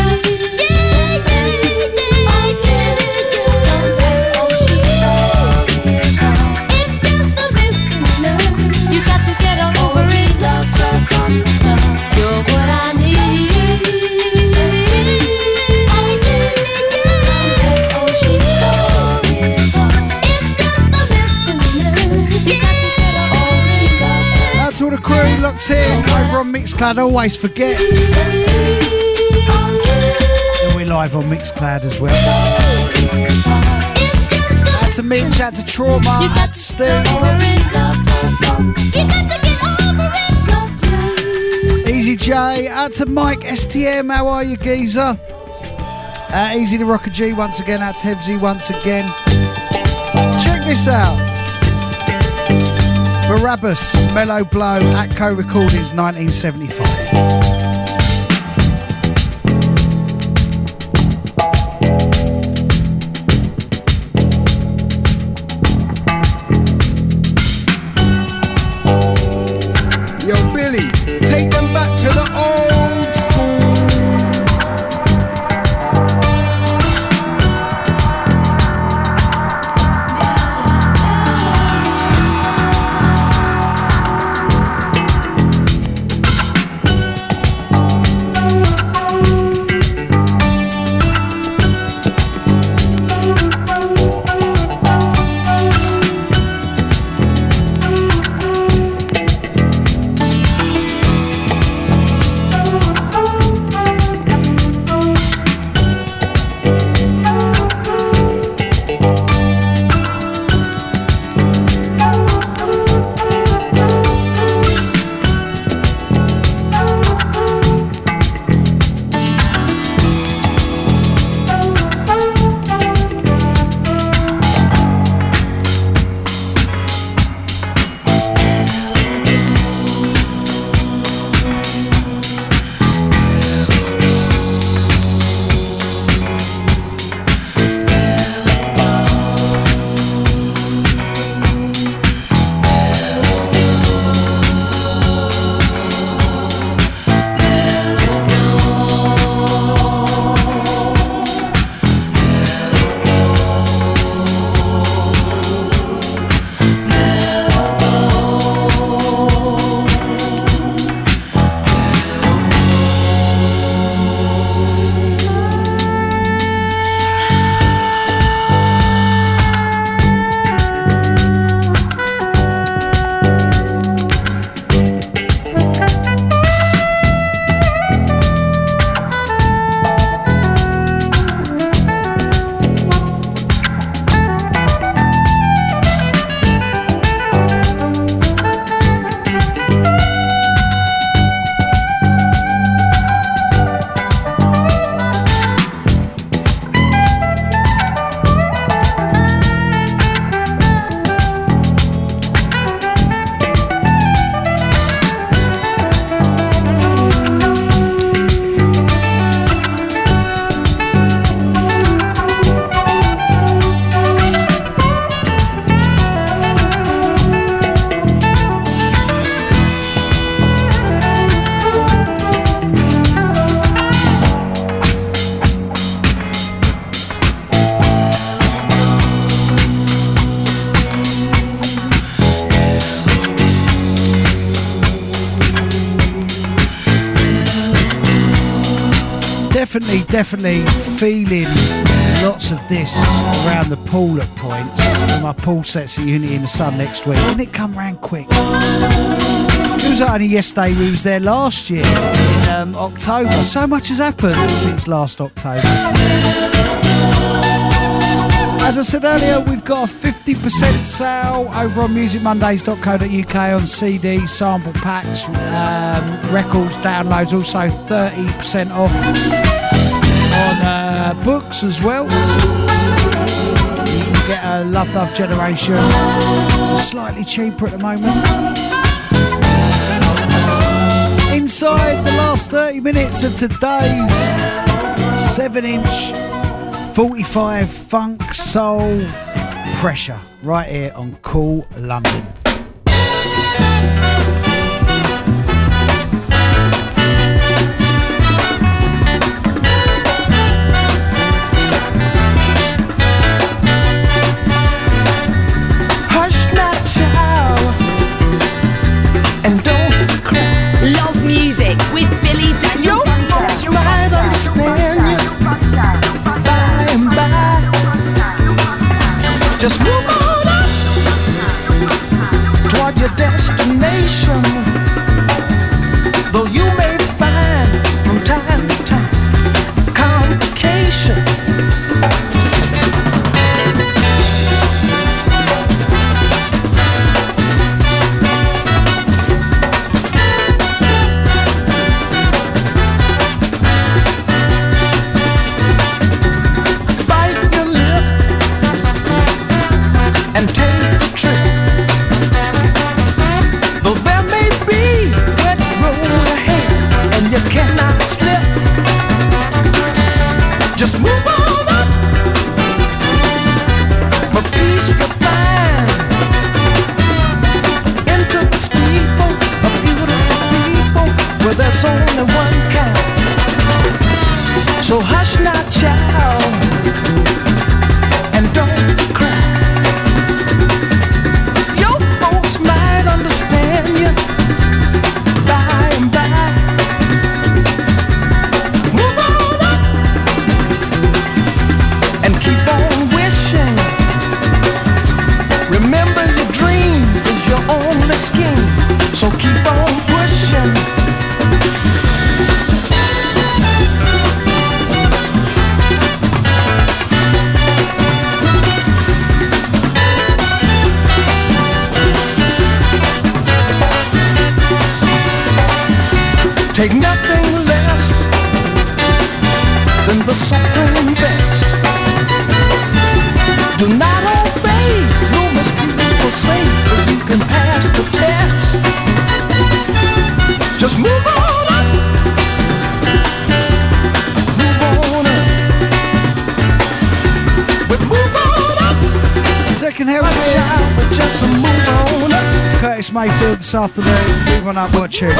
S9: It's just a misdemeanor. You got to get over it. Loved her from the start. You're what I need. It's just a misdemeanor. You got to get over it.
S1: That's all the crew locked in over on Mixcloud. Always forget that we're live on Mixcloud as well. Out to Mitch, out to Trauma, out to Steve. Easy J, out to Mike STM. How are you, geezer? Easy to Rocker G once again. Out to Hebsy once again. Check this out. Barabbas, Mellow Blow, Atco Recordings, 1975.
S8: Yo, Billy, take them back to the old school.
S1: definitely feeling lots of this around the pool at points. For my pool sets at Unity in the Sun next week. Didn't it come round quick? It was only yesterday. We was there last year in October. So much has happened since last October. As I said earlier, we've got a 50% sale over on musicmondays.co.uk on CD, sample packs, records, downloads, also 30% off on books as well. You can get a Love Generation slightly cheaper at the moment. Inside the last 30 minutes of today's 7-inch 45 funk soul pressure right here on Cool London.
S5: Hush not, child, and don't cry.
S3: Love music with Billy Daniel Bunter.
S5: You might understand you. Just move on up toward your destination. Though you may find from time to time complication. So hush now, child, and don't cry. Your folks might understand you by and by. Move on up and keep on wishing. Remember your dream is your only scheme, so keep on pushing. Take nothing less than the supreme best. Do not obey rumors people say, but you can pass the test. Just move on up. Move on up. But move on up.
S1: Second Heritage.
S5: But just move on up.
S1: Curtis Mayfield this afternoon. Move on up, watch it.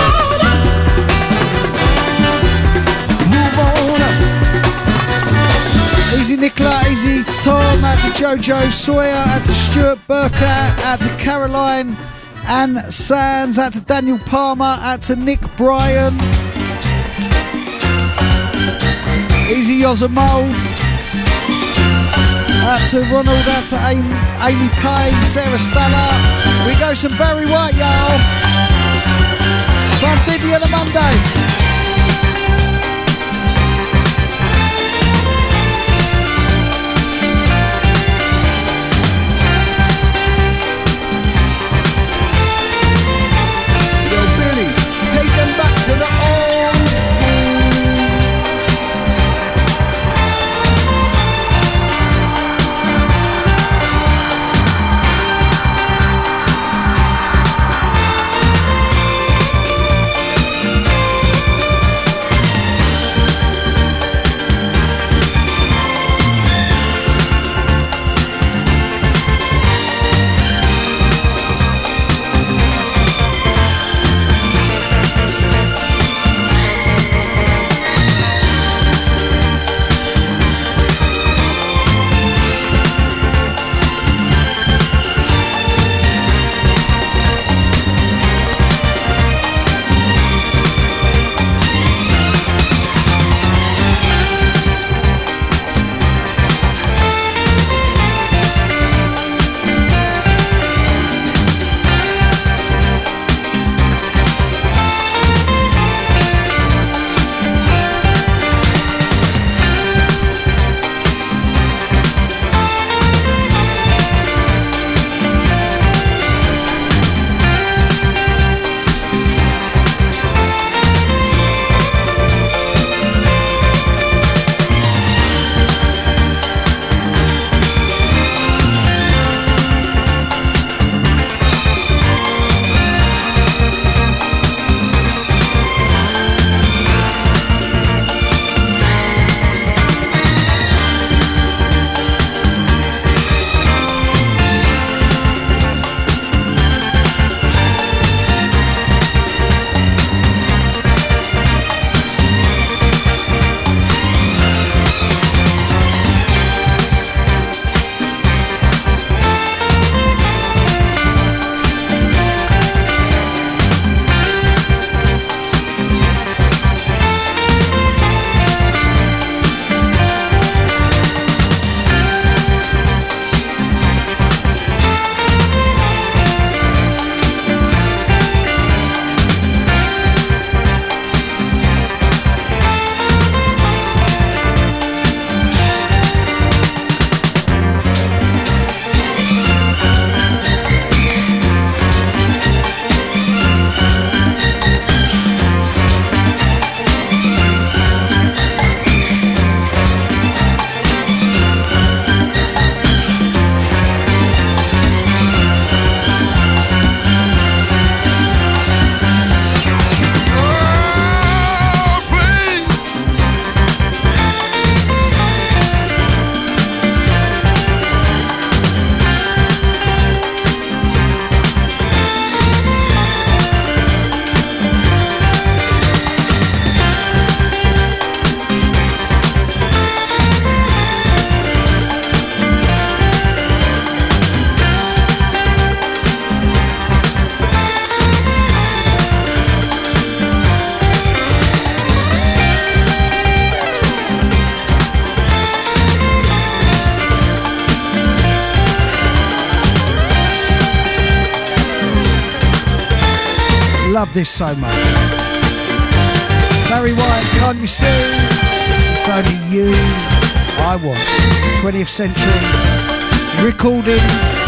S1: Easy Nicola, easy Tom, out to Jojo Sawyer, out to Stuart Burkett, out to Caroline Ann Sands, out to Daniel Palmer, out to Nick Bryan, easy Yozamold, out to Ronald, out to Amy Payne, Sarah Stella. We go some Barry White, y'all. From Diddy on a Monday.
S8: To the old school.
S1: Love this so much. Barry White, Can't You See? It's only you I want. 20th century recordings.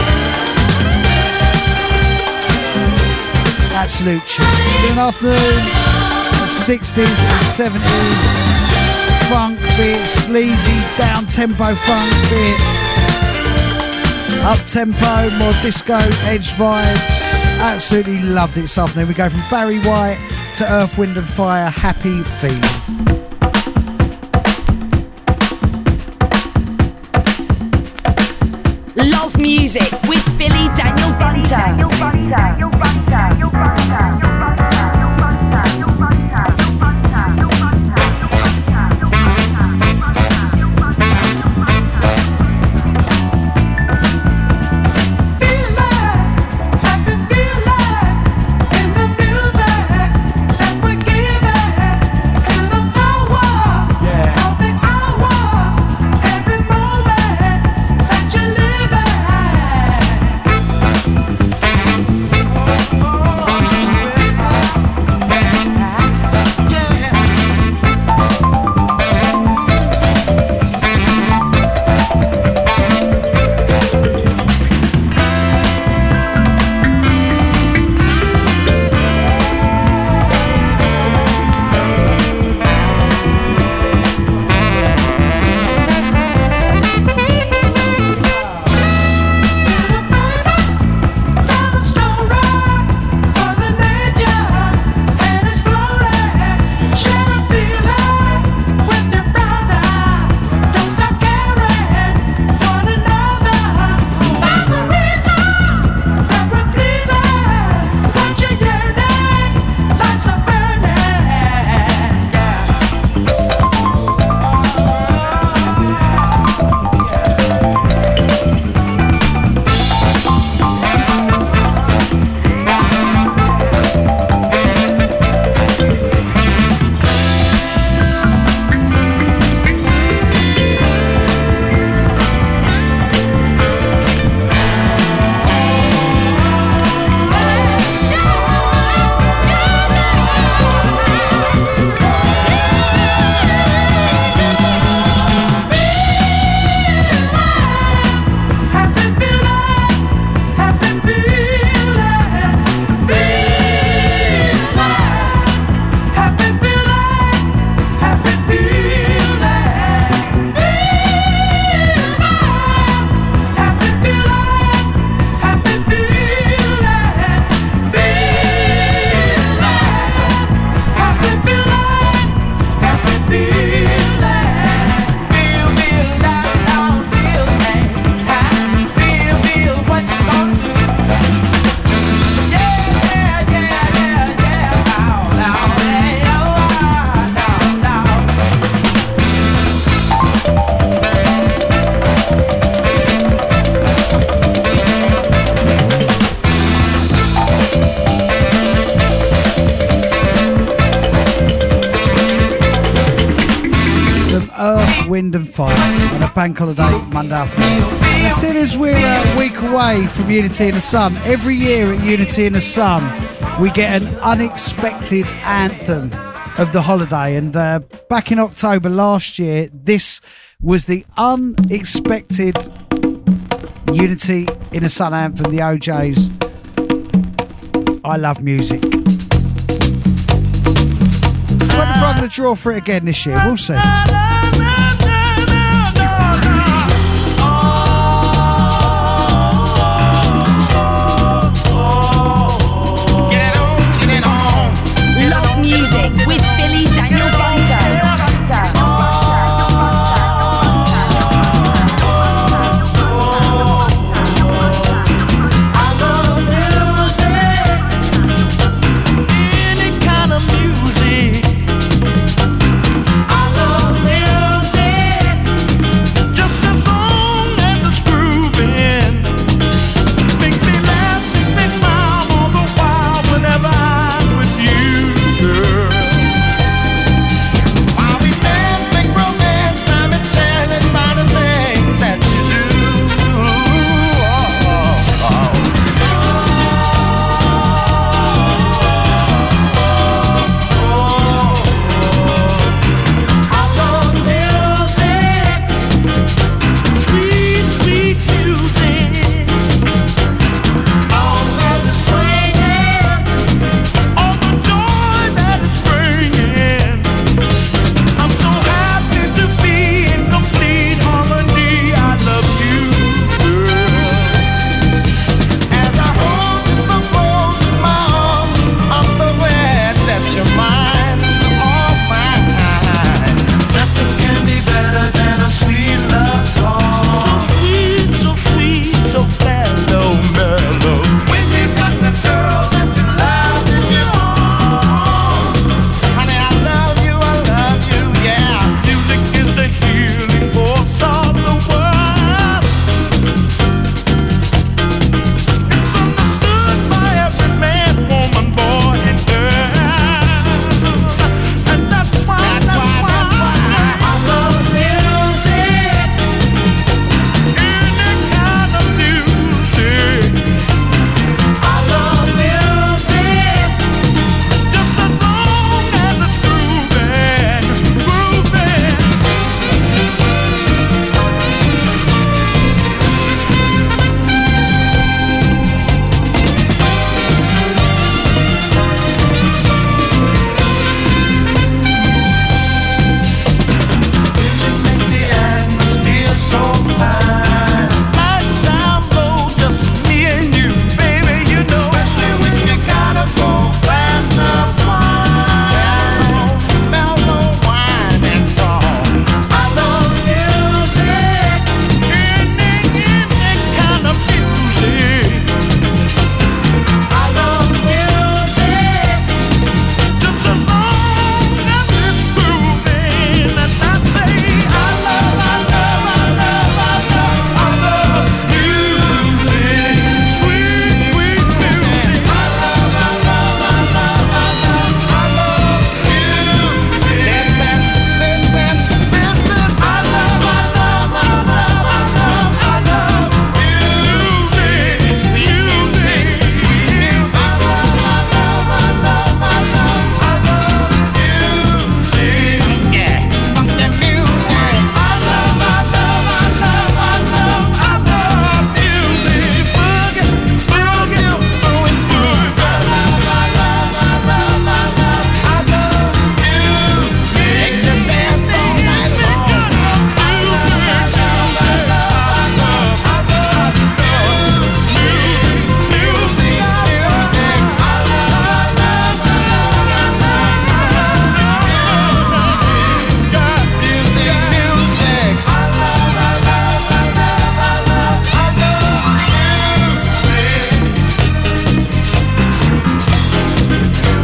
S1: Absolute tune. Good afternoon of 60s and 70s funk, be it sleazy, down tempo funk, be it up tempo, more disco, edge vibes. Absolutely loved it this afternoon. We go from Barry White to Earth, Wind and Fire, Happy Feeling.
S3: Love Music with Billy Daniel Bunter.
S1: Wind and Fire on a bank holiday Monday afternoon. As soon as we're a week away from Unity in the Sun, every year at Unity in the Sun we get an unexpected anthem of the holiday, and back in October last year this was the unexpected Unity in the Sun anthem, the OJ's I Love Music. I wonder if I'm going to draw for it again this year, we'll see.
S3: Love Music with Billy Daniel Bunter.
S7: Any kind of music. I love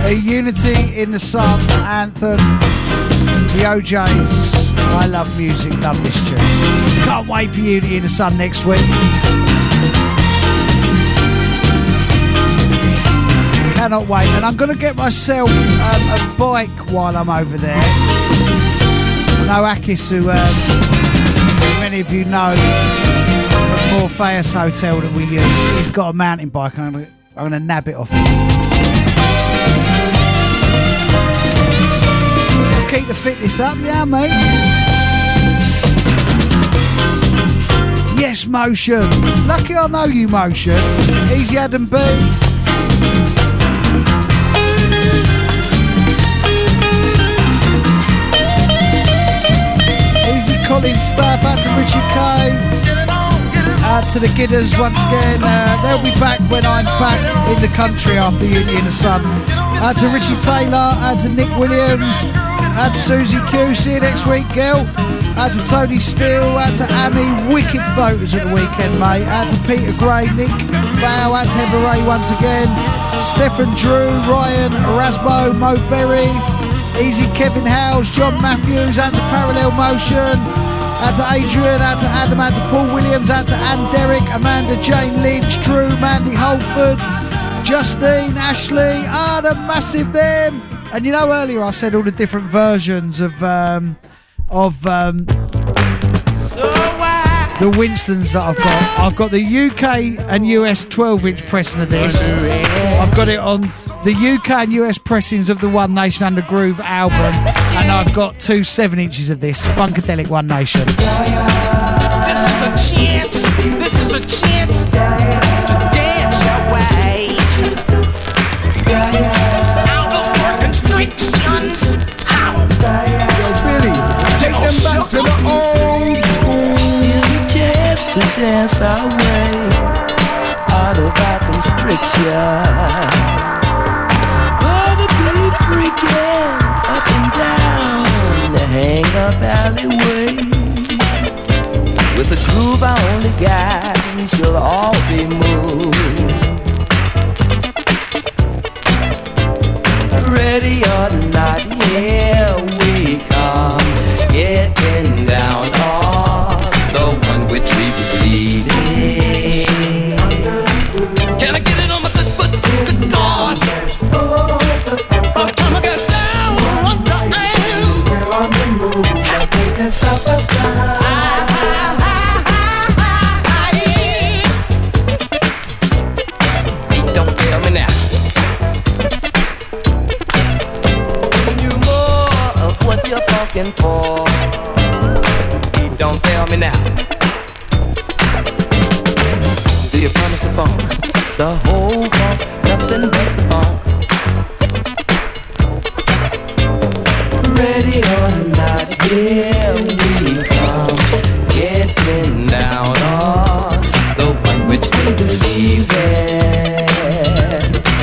S1: A Unity in the Sun anthem. The OJs. I love music, love this tune. Can't wait for Unity in the Sun next week. Cannot wait. And I'm going to get myself a bike while I'm over there. I know Akis, who many of you know from Morpheus Hotel that we use, he's got a mountain bike and I'm going to nab it off him. Keep the fitness up, yeah, mate. Yes, Motion. Lucky I know you, Motion. Easy Adam B. Easy Colin Staff. Out to Richie K. Out to the Gidders once again. They'll be back when I'm back in the country after Unity in the Sun. Out to Richie Taylor. Out to Nick Williams. Out to Susie Q, see you next week, girl. Out to Tony Steele, out to Amy, wicked voters at the weekend, mate. Out to Peter Gray, Nick Val, out to Heather Ray once again. Stephen Drew, Ryan, Erasmo, Mo Berry, Easy Kevin Howes, John Matthews, out to Parallel Motion. Out to Adrian, out to Adam, out to Paul Williams, out to Ann Derrick, Amanda Jane Lynch, Drew, Mandy Holford, Justine, Ashley, the massive them. And you know, earlier I said all the different versions of the Winstons that I've got. I've got the UK and US 12-inch pressing of this. I've got it on the UK and US pressings of the One Nation Under Groove album, and I've got 2 7-inches of this Funkadelic One Nation.
S7: This is a chance. This is a chance to dance your way out of your constrictions.
S8: Yo, Billy, take them back to the old school.
S10: Here's a chance to dance our way out of our constriction. Gonna be freaking up and down the hang-up alleyway. With a groove I only got, we shall all be moved. Ready or not, here we come, getting down on the one which we believe in. Can I get it on my good foot? Good God! By the time I get down on the end, stop us down. Don't tell me now. You more of what you're fucking for. Don't tell me now. Do you promise the funk? The whole funk, nothing but the funk. Ready or not, here we come, getting down on the one which we believe in.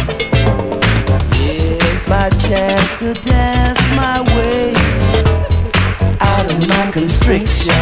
S10: Here's my chance to dance my way out of my constriction.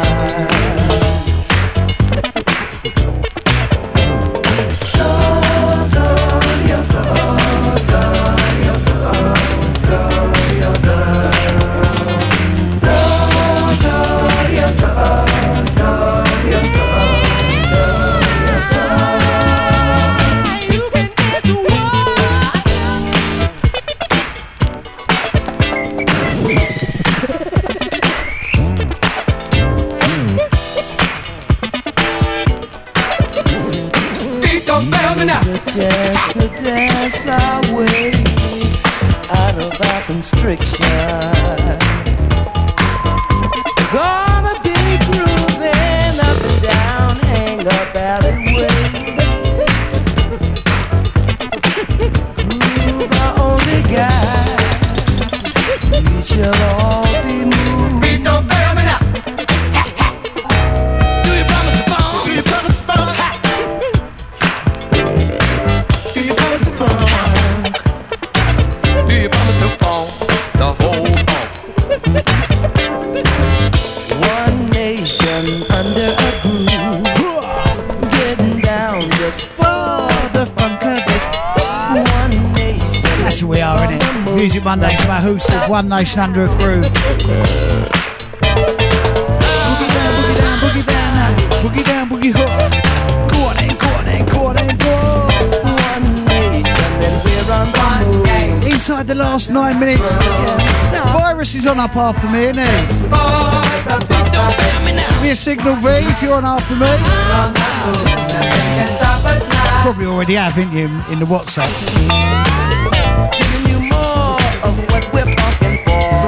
S10: Chance to dance our way out of our constriction. Gonna be grooving up and down, hang up alleyway. Groove our only guide, we shall all be moved. Beat don't fail me now. Do you promise to phone? Do you promise to phone? Do you promise to phone? Do you promise to phone? The whole phone.
S1: That's who we are, innit? Music Mondays, Matt Houston, One Nation Under a Groove. Boogie down, boogie down, boogie down, boogie down, boogie hook. Go on in, go on in, go on in, go.
S10: One nation, then we're on the move.
S1: Inside the last 9 minutes. Virus is on up after me, isn't he? Give me a signal, V, if you're on after me. Probably already have, haven't you, in the WhatsApp?
S10: Giving you more of what we're pumping for.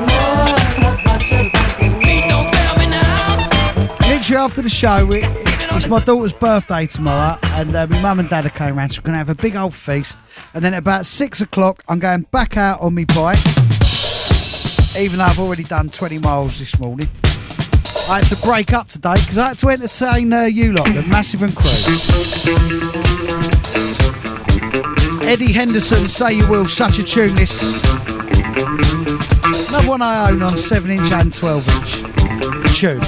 S1: Literally after the show, it's my daughter's birthday tomorrow, and my mum and dad are coming around, so we're going to have a big old feast. And then at about 6 o'clock, I'm going back out on my bike, even though I've already done 20 miles this morning. I had to break up today because I had to entertain you lot, the Massive and Crew. Eddie Henderson, Say You Will, such a tune this. Another one I own on 7-inch and 12-inch. Tune.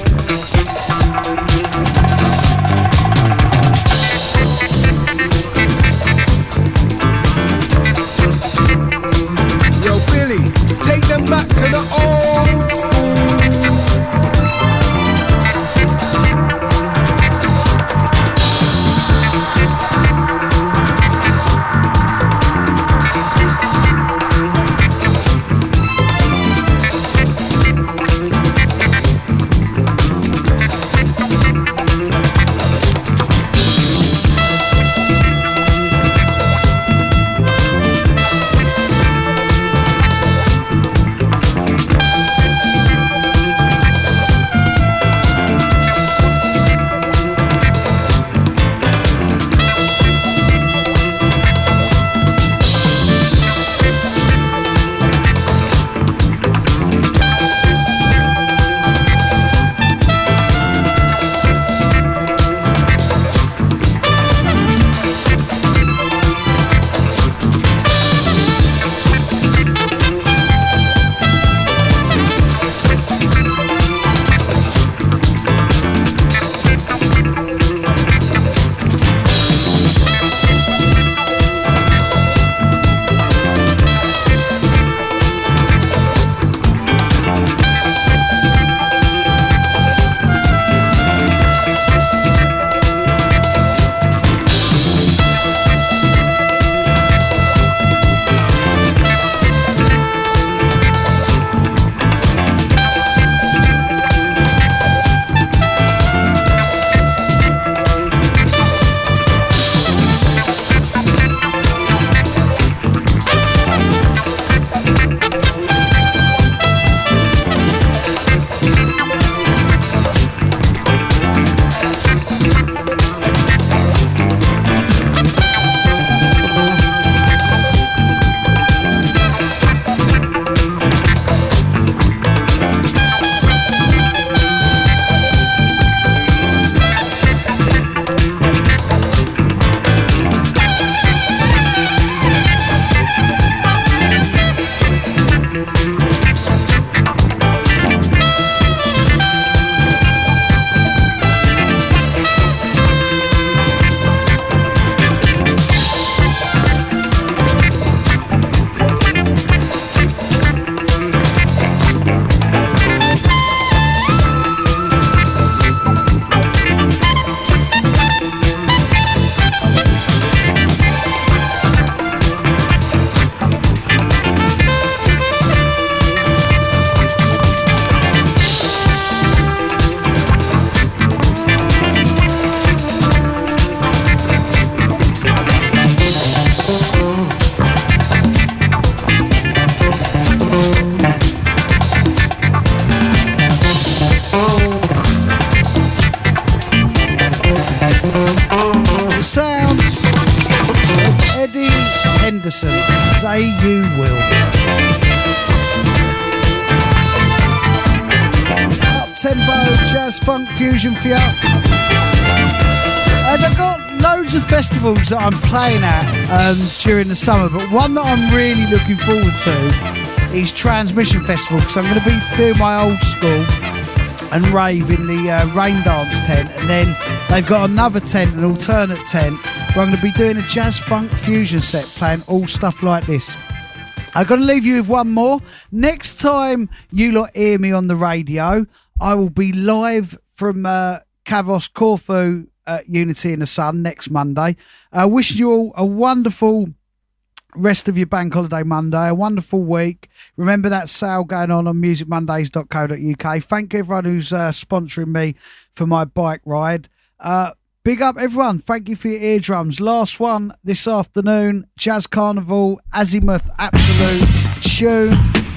S8: Yo, Billy, take them back to the old school.
S1: Henderson, Say You Will. Up-tempo, jazz, funk, fusion for you. And I've got loads of festivals that I'm playing at during the summer, but one that I'm really looking forward to is Transmission Festival, because I'm going to be doing my old school and rave in the Rain Dance tent, and then they've got another tent, an alternate tent, where I'm going to be doing a jazz funk fusion set, playing all stuff like this. I'm going to leave you with one more. Next time you lot hear me on the radio, I will be live from Kavos Corfu Unity in the Sun next Monday. Wishing you all a wonderful rest of your bank holiday Monday, a wonderful week. Remember that sale going on musicmondays.co.uk. Thank you everyone who's sponsoring me for my bike ride. Big up everyone. Thank you for your eardrums. Last one this afternoon, Jazz Carnival, Azimuth Absolute tune.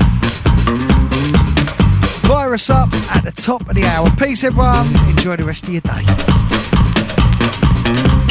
S1: Fire us up at the top of the hour. Peace everyone. Enjoy the rest of your day.